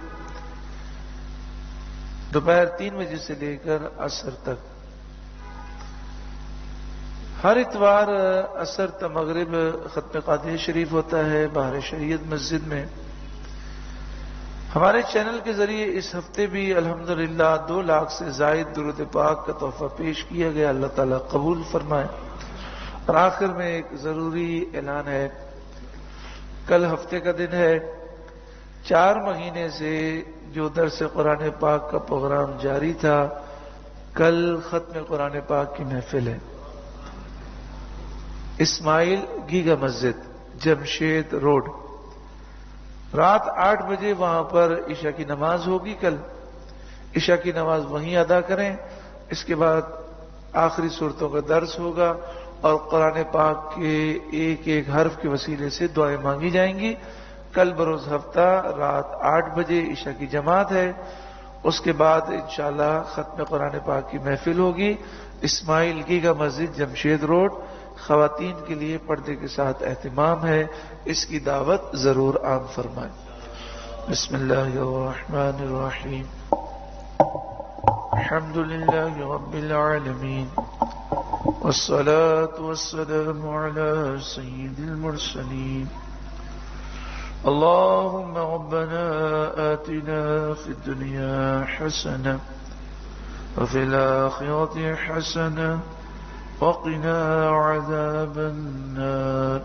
دوپہر 3 بجے سے لے کر عصر تک. ہر اتوار عصر تا مغرب ختم قادر شریف ہوتا ہے باہر شریعت مسجد میں. ہمارے چینل کے ذریعے اس ہفتے بھی الحمدللہ 2 لاکھ سے زائد درود پاک کا تحفہ پیش کیا گیا. اللہ تعالیٰ قبول فرمائے. اور آخر میں ایک ضروری اعلان ہے. کل ہفتے کا دن ہے. 4 مہینے سے جو درس قرآن پاک کا پروگرام جاری تھا کل ختم قرآن پاک کی محفل ہے. اسماعیل گیگا مسجد جمشید روڈ رات 8 بجے وہاں پر عشاء کی نماز ہوگی. کل عشاء کی نماز وہیں ادا کریں. اس کے بعد آخری صورتوں کا درس ہوگا اور قرآن پاک کے ایک ایک حرف کے وسیلے سے دعائیں مانگی جائیں گی. کل بروز ہفتہ رات 8 بجے عشاء کی جماعت ہے. اس کے بعد انشاءاللہ ختم قرآن پاک کی محفل ہوگی. اسماعیل گیگا مسجد جمشید روڈ. خواتین کے لیے پردے کے ساتھ اہتمام ہے. اس کی دعوت ضرور عام فرمائیں. بسم اللہ الرحمن الرحیم. الحمد للہ رب العالمین والصلاة والسلام على سید المرسلین. اللهم ربنا آتنا في الدنيا حسنة وفي الآخرة حسنة وقنا عذاب النار.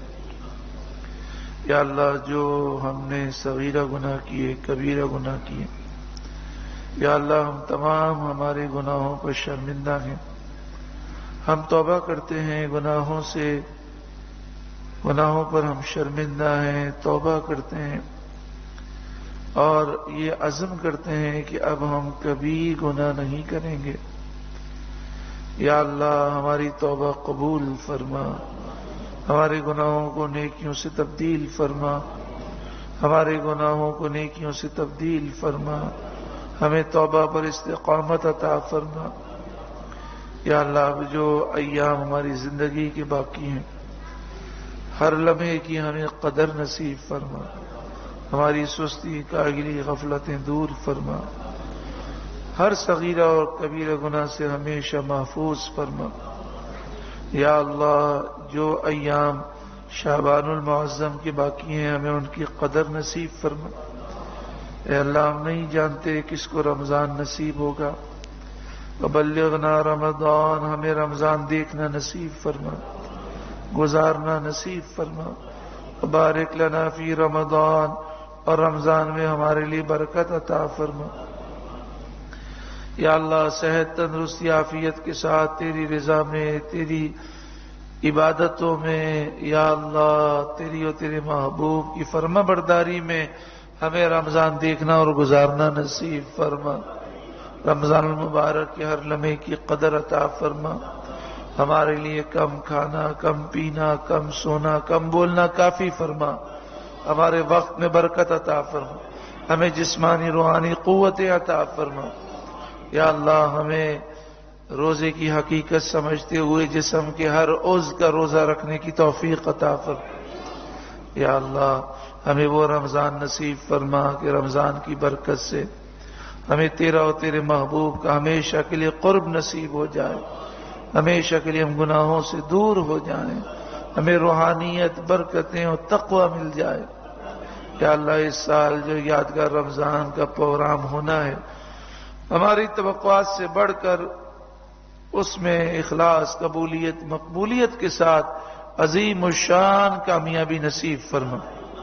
یا اللہ جو ہم نے صغیرہ گناہ کیے کبیرہ گناہ کیے یا اللہ ہم تمام ہمارے گناہوں پر شرمندہ ہیں. ہم توبہ کرتے ہیں گناہوں سے. گناہوں پر ہم شرمندہ ہیں. توبہ کرتے ہیں اور یہ عزم کرتے ہیں کہ اب ہم کبھی گناہ نہیں کریں گے. یا اللہ ہماری توبہ قبول فرما. ہمارے گناہوں کو نیکیوں سے تبدیل فرما. ہمارے گناہوں کو نیکیوں سے تبدیل فرما. ہمیں توبہ پر استقامت عطا فرما. یا اللہ اب جو ایام ہماری زندگی کے باقی ہیں ہر لمحے کی ہمیں قدر نصیب فرما. ہماری سستی کاہلی غفلتیں دور فرما. ہر صغیرہ اور کبیرہ گناہ سے ہمیشہ محفوظ فرما. یا اللہ جو ایام شعبان المعظم کے باقی ہیں ہمیں ان کی قدر نصیب فرما. اے اللہ ہم نہیں جانتے کس کو رمضان نصیب ہوگا. وبلغنا رمضان، ہمیں رمضان دیکھنا نصیب فرما، گزارنا نصیب فرما۔ وبارک لنا فی رمضان، اور رمضان میں ہمارے لیے برکت عطا فرما۔ یا اللہ صحت تندرستی عافیت کے ساتھ تیری رضا میں، تیری عبادتوں میں، یا اللہ تیری اور تیرے محبوب کی فرما برداری میں ہمیں رمضان دیکھنا اور گزارنا نصیب فرما۔ رمضان المبارک کے ہر لمحے کی قدر عطا فرما۔ ہمارے لیے کم کھانا، کم پینا، کم سونا، کم بولنا کافی فرما۔ ہمارے وقت میں برکت عطا فرما، ہمیں جسمانی روحانی قوت عطا فرما۔ یا اللہ ہمیں روزے کی حقیقت سمجھتے ہوئے جسم کے ہر عضو کا روزہ رکھنے کی توفیق عطا فرما۔ یا اللہ ہمیں وہ رمضان نصیب فرما کہ رمضان کی برکت سے ہمیں تیرا اور تیرے محبوب کا ہمیشہ کے لیے قرب نصیب ہو جائے، ہمیشہ کے لیے ہم گناہوں سے دور ہو جائیں، ہمیں روحانیت، برکتیں اور تقوی مل جائے۔ یا اللہ اس سال جو یادگار رمضان کا پروگرام ہونا ہے، ہماری توقعات سے بڑھ کر اس میں اخلاص، قبولیت، مقبولیت کے ساتھ عظیم الشان کامیابی نصیب فرما۔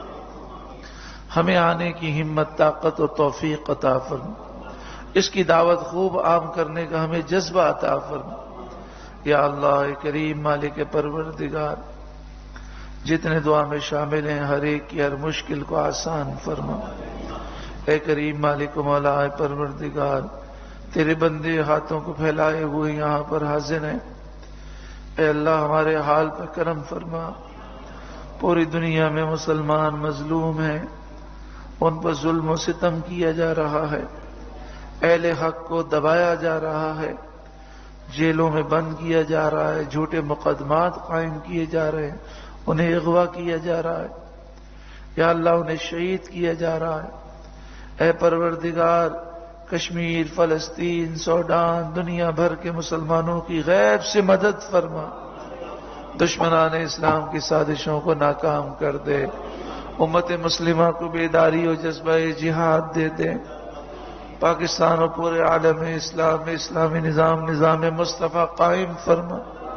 ہمیں آنے کی ہمت، طاقت اور توفیق عطا فرما۔ اس کی دعوت خوب عام کرنے کا ہمیں جذبہ عطا فرما۔ یا اللہ کریم مالک پروردگار، جتنے دعا میں شامل ہیں ہر ایک کی ہر مشکل کو آسان فرما۔ اے کریم مالک و مولا پروردگار، تیرے بندے ہاتھوں کو پھیلائے ہوئے یہاں پر حاضر ہیں۔ اے اللہ ہمارے حال پر کرم فرما۔ پوری دنیا میں مسلمان مظلوم ہیں، ان پر ظلم و ستم کیا جا رہا ہے، اہل حق کو دبایا جا رہا ہے، جیلوں میں بند کیا جا رہا ہے، جھوٹے مقدمات قائم کیے جا رہے ہیں، انہیں اغوا کیا جا رہا ہے، یا اللہ انہیں شہید کیا جا رہا ہے۔ اے پروردگار، کشمیر، فلسطین، سوڈان، دنیا بھر کے مسلمانوں کی غیب سے مدد فرما۔ دشمنان اسلام کی سازشوں کو ناکام کر دے، امت مسلمہ کو بیداری اور جذبہ جہاد دے دے۔ پاکستان اور پورے عالم اسلام میں اسلامی نظام مصطفیٰ قائم فرما۔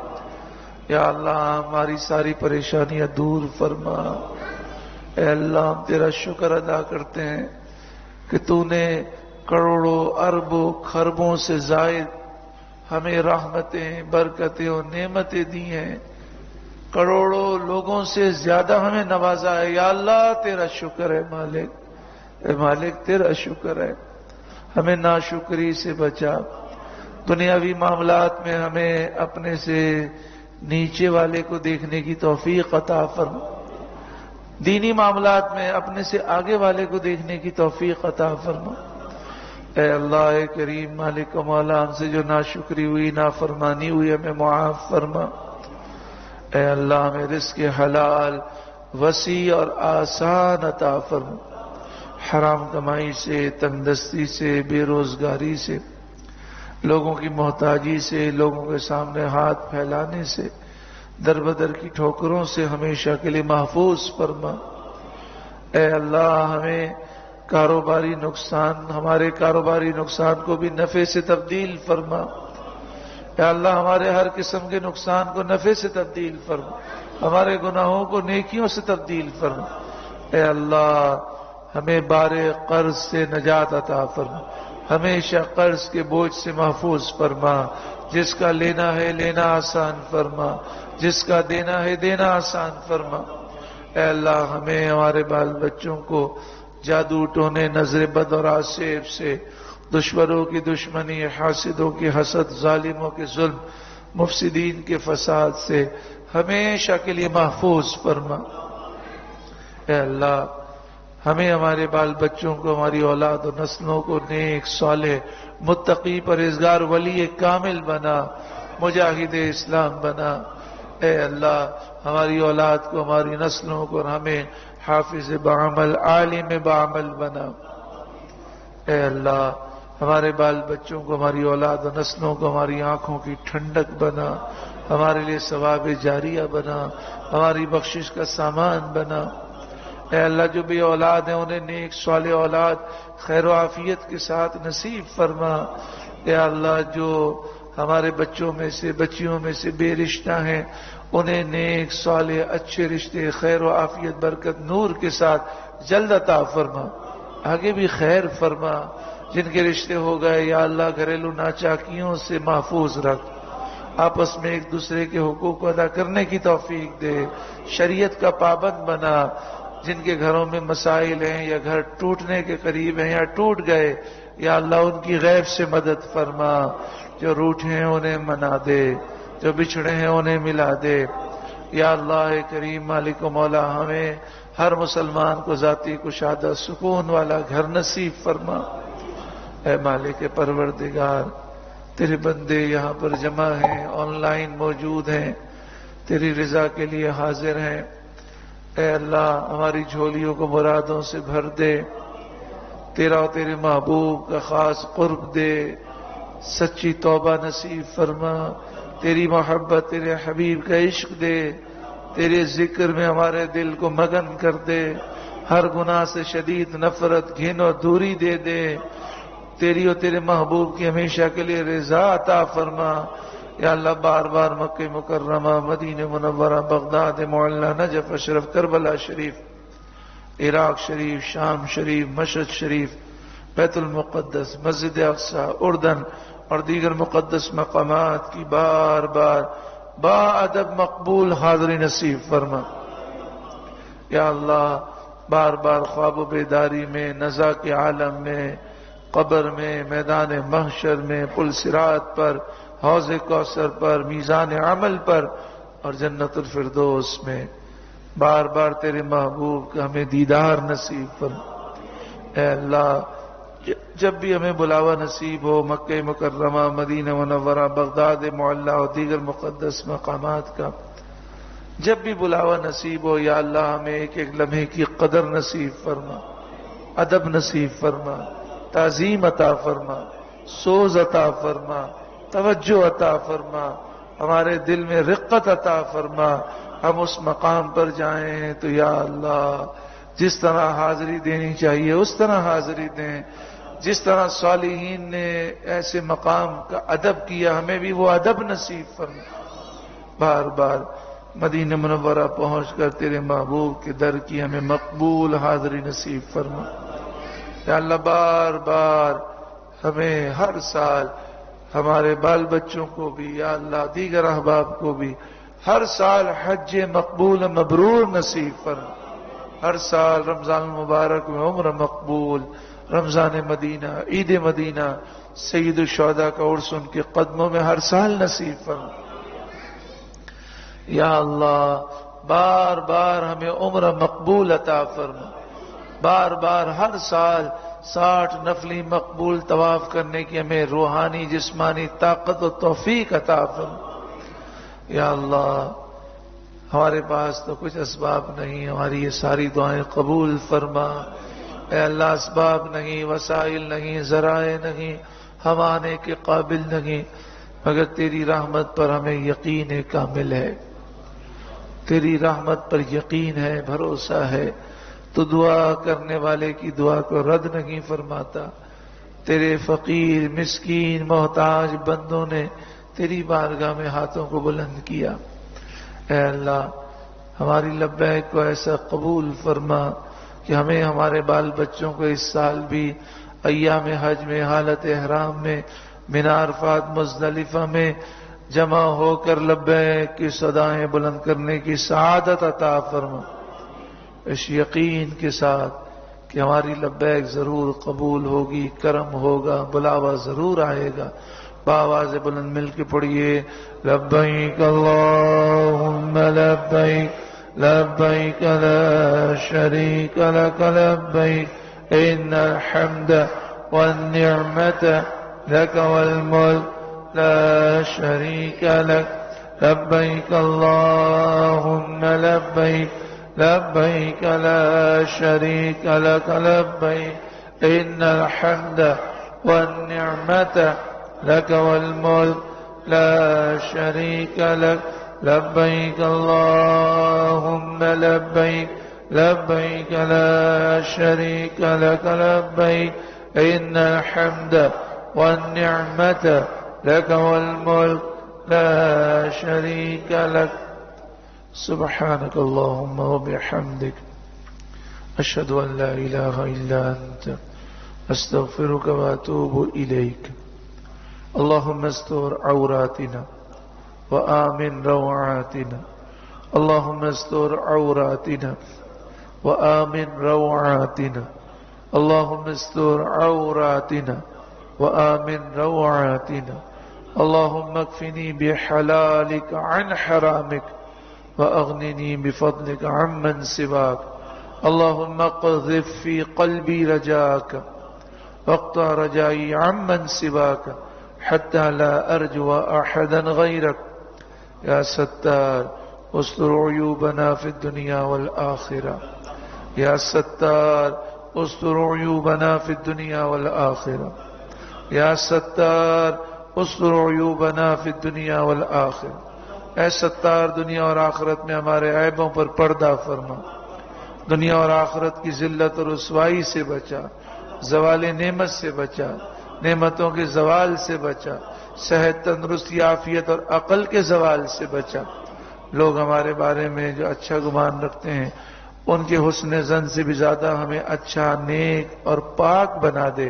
یا اللہ ہماری ساری پریشانیاں دور فرما۔ اے اللہ ہم تیرا شکر ادا کرتے ہیں کہ تو نے کروڑوں اربوں خربوں سے زائد ہمیں رحمتیں، برکتیں اور نعمتیں دی ہیں، کروڑوں لوگوں سے زیادہ ہمیں نوازا ہے۔ یا اللہ تیرا شکر ہے مالک، اے مالک تیرا شکر ہے، ہمیں ناشکری سے بچا۔ دنیاوی معاملات میں ہمیں اپنے سے نیچے والے کو دیکھنے کی توفیق عطا فرما، دینی معاملات میں اپنے سے آگے والے کو دیکھنے کی توفیق عطا فرما۔ اے اللہ اے کریم مالک و مولا، ہم سے جو ناشکری ہوئی، نافرمانی ہوئی، ہمیں معاف فرما۔ اے اللہ ہمیں رزق حلال وسیع اور آسان عطا فرما، حرام کمائی سے، تنگ دستی سے، بے روزگاری سے، لوگوں کی محتاجی سے، لوگوں کے سامنے ہاتھ پھیلانے سے، در بدر کی ٹھوکروں سے ہمیشہ کے لیے محفوظ فرما۔ اے اللہ ہمیں کاروباری نقصان، ہمارے کاروباری نقصان کو بھی نفع سے تبدیل فرما۔ اے اللہ ہمارے ہر قسم کے نقصان کو نفع سے تبدیل فرما، ہمارے گناہوں کو نیکیوں سے تبدیل فرما۔ اے اللہ ہمیں بار قرض سے نجات عطا فرما، ہمیشہ قرض کے بوجھ سے محفوظ فرما۔ جس کا لینا ہے لینا آسان فرما، جس کا دینا ہے دینا آسان فرما۔ اے اللہ ہمیں، ہمارے بال بچوں کو جادو ٹونے، نظر بد اور آسیب سے، دشمنوں کی دشمنی، حاسدوں کی حسد، ظالموں کے ظلم، مفسدین کے فساد سے ہمیشہ کے لیے محفوظ فرما۔ اے اللہ ہمیں، ہمارے بال بچوں کو، ہماری اولاد و نسلوں کو نیک، صالح، متقی، پرہیزگار، ولی کامل بنا، مجاہد اسلام بنا۔ اے اللہ ہماری اولاد کو، ہماری نسلوں کو اور ہمیں حافظ بعمل، عالم بعمل بنا۔ اے اللہ ہمارے بال بچوں کو، ہماری اولاد و نسلوں کو ہماری آنکھوں کی ٹھنڈک بنا، ہمارے لیے ثواب جاریہ بنا، ہماری بخشش کا سامان بنا۔ اے اللہ جو بھی اولاد ہیں انہیں نیک صالح اولاد خیر و عافیت کے ساتھ نصیب فرما. اے اللہ جو ہمارے بچوں میں سے بچیوں میں سے بے رشتہ ہیں انہیں نیک صالح اچھے رشتے خیر و عافیت برکت نور کے ساتھ جلد عطا فرما. آگے بھی خیر فرما. جن کے رشتے ہو گئے یا اللہ گھریلو ناچاکیوں سے محفوظ رکھ. آپس میں ایک دوسرے کے حقوق کو ادا کرنے کی توفیق دے. شریعت کا پابند بنا. جن کے گھروں میں مسائل ہیں یا گھر ٹوٹنے کے قریب ہیں یا ٹوٹ گئے یا اللہ ان کی غیب سے مدد فرما. جو روٹھے ہیں انہیں منا دے. جو بچھڑے ہیں انہیں ملا دے. یا اللہ کریم مالک و مولا ہمیں ہر مسلمان کو ذاتی کشادہ سکون والا گھر نصیب فرما. اے مالک پروردگار تیرے بندے یہاں پر جمع ہیں آن لائن موجود ہیں تیری رضا کے لیے حاضر ہیں. اے اللہ ہماری جھولیوں کو مرادوں سے بھر دے. تیرا اور تیرے محبوب کا خاص قرب دے. سچی توبہ نصیب فرما. تیری محبت تیرے حبیب کا عشق دے. تیرے ذکر میں ہمارے دل کو مگن کر دے. ہر گناہ سے شدید نفرت گھن اور دوری دے دے. تیری اور تیرے محبوب کی ہمیشہ کے لیے رضا عطا فرما. یا اللہ بار بار مکہ مکرمہ مدینہ منورہ بغداد معلی نجف اشرف کربلا شریف عراق شریف شام شریف مشہد شریف بیت المقدس مسجد اقصی اردن اور دیگر مقدس مقامات کی بار بار با ادب مقبول حاضری نصیب فرما. یا اللہ بار بار خواب و بیداری میں نزا کے عالم میں قبر میں میدان محشر میں پل صراط پر حوض کوثر پر میزان عمل پر اور جنت الفردوس میں بار بار تیرے محبوب کا ہمیں دیدار نصیب فرما. اے اللہ جب بھی ہمیں بلاوا نصیب ہو مکہ مکرمہ مدینہ منورہ بغداد معلی اور دیگر مقدس مقامات کا جب بھی بلاوا نصیب ہو یا اللہ ہمیں ایک ایک لمحے کی قدر نصیب فرما. ادب نصیب فرما. تعظیم عطا فرما. سوز عطا فرما. توجہ عطا فرما. ہمارے دل میں رقت عطا فرما. ہم اس مقام پر جائیں تو یا اللہ جس طرح حاضری دینی چاہیے اس طرح حاضری دیں. جس طرح صالحین نے ایسے مقام کا ادب کیا ہمیں بھی وہ ادب نصیب فرما. بار بار مدینہ منورہ پہنچ کر تیرے محبوب کے در کی ہمیں مقبول حاضری نصیب فرما. یا اللہ بار بار ہمیں ہر سال ہمارے بال بچوں کو بھی یا اللہ دیگر احباب کو بھی ہر سال حج مقبول مبرور نصیب فرما. ہر سال رمضان المبارک میں عمر مقبول رمضان مدینہ عید مدینہ سید الشہداء کا عرس ان کے قدموں میں ہر سال نصیب فرما. یا اللہ بار بار ہمیں عمر مقبول عطا فرما. بار بار ہر سال 60 نفلی مقبول طواف کرنے کی ہمیں روحانی جسمانی طاقت و توفیق عطا فرما. یا اللہ ہمارے پاس تو کچھ اسباب نہیں ہماری یہ ساری دعائیں قبول فرما. اے اللہ اسباب نہیں وسائل نہیں ذرائع نہیں ہم آنے کے قابل نہیں مگر تیری رحمت پر ہمیں یقین کامل ہے. تیری رحمت پر یقین ہے بھروسہ ہے. تو دعا کرنے والے کی دعا کو رد نہیں فرماتا. تیرے فقیر مسکین محتاج بندوں نے تیری بارگاہ میں ہاتھوں کو بلند کیا. اے اللہ ہماری لبیک کو ایسا قبول فرما کہ ہمیں ہمارے بال بچوں کو اس سال بھی ایام حج میں حالت احرام میں مینا عرفات مزدلفہ میں جمع ہو کر لبیک کی صدائیں بلند کرنے کی سعادت عطا فرما. اس یقین کے ساتھ کہ ہماری لبیک ضرور قبول ہوگی کرم ہوگا بلاوا ضرور آئے گا. بآواز بلند مل کے پڑھیے لبیک اللہم لبیک لبیک لا شریک لک لبیک ان الحمد والنعمت لک والملک لا شریک لک لبیک اللہم لبیک لبیک لا شریک لک لبیک ان الحمد والنعمت لك والملك لا شريك لك لبيك اللهم لبيك لبيك لا شريك لك لبيك إن الحمد والنعمة لك والملك لا شريك لك سبحانك اللهم وبحمدك أشهد أن لا إله إلا أنت أستغفرك وأتوب إليك اللهم استر عوراتنا وآمن روعاتنا اللهم استر عوراتنا وآمن روعاتنا اللهم استر عوراتنا وآمن روعاتنا اللهم اكفني بحلالك عن حرامك وأغنني بفضلك عمن سواك اللهم اقذف في قلبي رجاك واقطع رجائي عمن سواك حتى لا أرجو أحدا غيرك يا ستار استر عيوبنا في الدنيا والآخرة يا ستار استر عيوبنا في الدنيا والآخرة يا ستار استر عيوبنا في الدنيا والآخرة اے ستار دنیا اور آخرت میں ہمارے عیبوں پر پردہ فرما دنیا اور آخرت کی ذلت اور رسوائی سے بچا زوال نعمت سے بچا نعمتوں کے زوال سے بچا صحت تندرستی عافیت اور عقل کے زوال سے بچا لوگ ہمارے بارے میں جو اچھا گمان رکھتے ہیں ان کے حسن ظن سے بھی زیادہ ہمیں اچھا نیک اور پاک بنا دے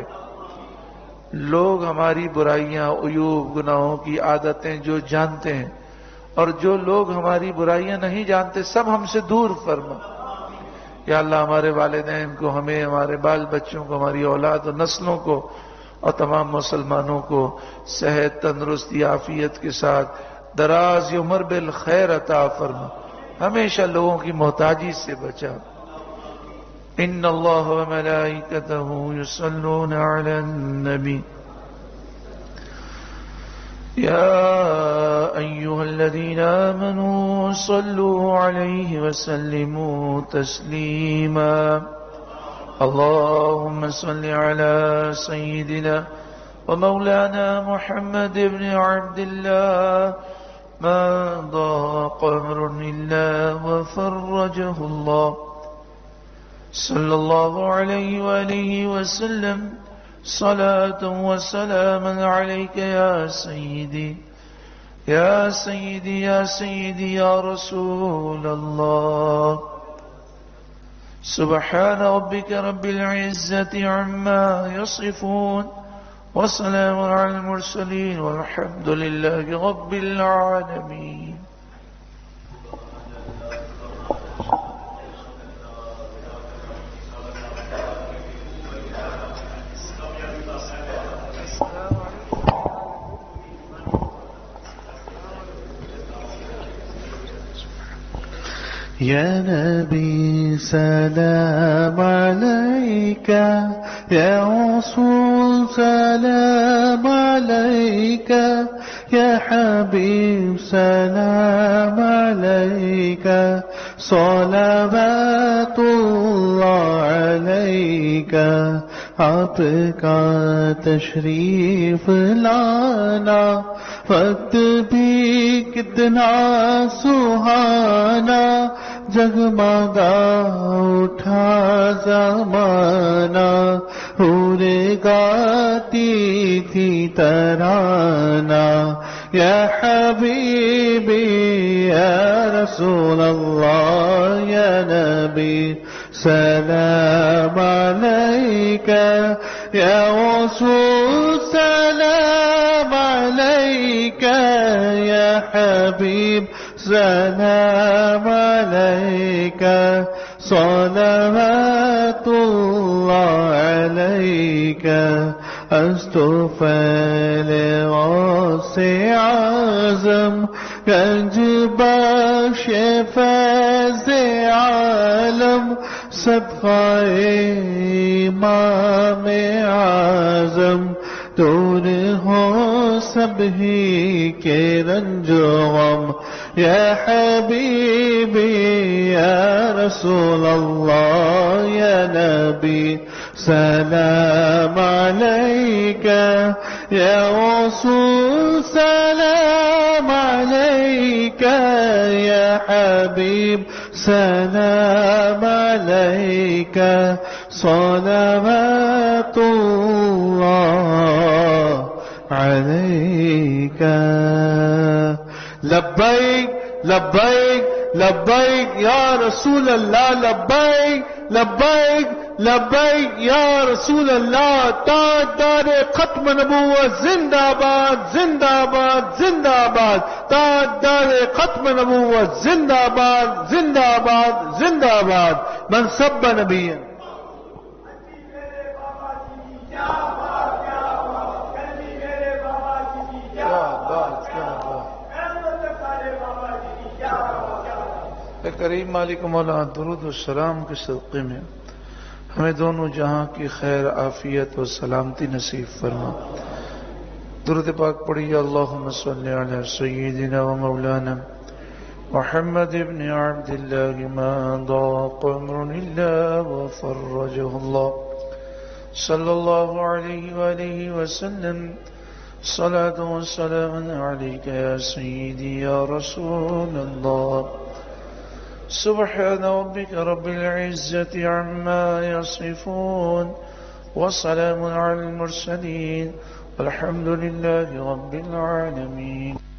لوگ ہماری برائیاں عیوب گناہوں کی عادتیں جو جانتے ہیں اور جو لوگ ہماری برائیاں نہیں جانتے سب ہم سے دور فرما یا اللہ ہمارے والدین کو ہمیں ہمارے بال بچوں کو ہماری اولاد اور نسلوں کو اور تمام مسلمانوں کو صحت تندرستی عافیت کے ساتھ دراز عمر بالخیر عطا فرما ہمیشہ لوگوں کی محتاجی سے بچا ان اللہ وملائکتہ یصلون علی النبی يا أيها الذين آمنوا صلوا عليه وسلموا تسليما اللهم صل على سيدنا ومولانا محمد بن عبد الله ما ضاق أمر إلا وفرجه الله صلى الله عليه وآله وسلم صلاة وسلاما عليك يا سيدي يا سيدي يا سيدي يا رسول الله سبحان ربك رب العزة عما يصفون وسلام على المرسلين والحمد لله رب العالمين يا نبي سلام عليك يا رسول سلام عليك يا حبيب سلام عليك صلوات الله عليك آپ کا تشریف لانا وقت بھی کتنا سہانا جگمگا اٹھا زمانہ حوریں گاتی تھی ترانہ یا حبیبی یا رسول اللہ یا نبی سلام علیک یا رسول سلام علیک یا حبیب سلام علیک صلوات اللہ علیک استفال غوث اعظم گنج بخش فیض عالم صدقہ امام اعظم دور ہو سب ہی کے رنج و غم یا حبیبی یا رسول اللہ یا نبی سلام علیک یا رسول سلام علیک یا حبیب سلام عليك صلوات الله عليك لبيك لبيك لبيك يا رسول الله لبيك لبيك لبيك يا رسول الله تاجدار ختم نبوت زندہ باد زندہ باد زندہ باد تاجدار ختم نبوت زندہ باد زندہ باد زندہ باد من سب نبی کریم مالک مولا درود و سلام کے صدقے میں ہمیں دونوں جہاں کی خیر عافیت و سلامتی نصیب فرما. درود پاک پڑھیے. اللہم صلی علی سیدنا و مولانا محمد ابن عبد اللہ ما ضاق امر اللہ وفرجہ اللہ صلی اللہ علیہ وآلہ وسلم. صلاة و سلام علیک یا سیدی یا رسول اللہ. سبحان ربك رب العزة عما يصفون وسلام على المرسلين والحمد لله رب العالمين.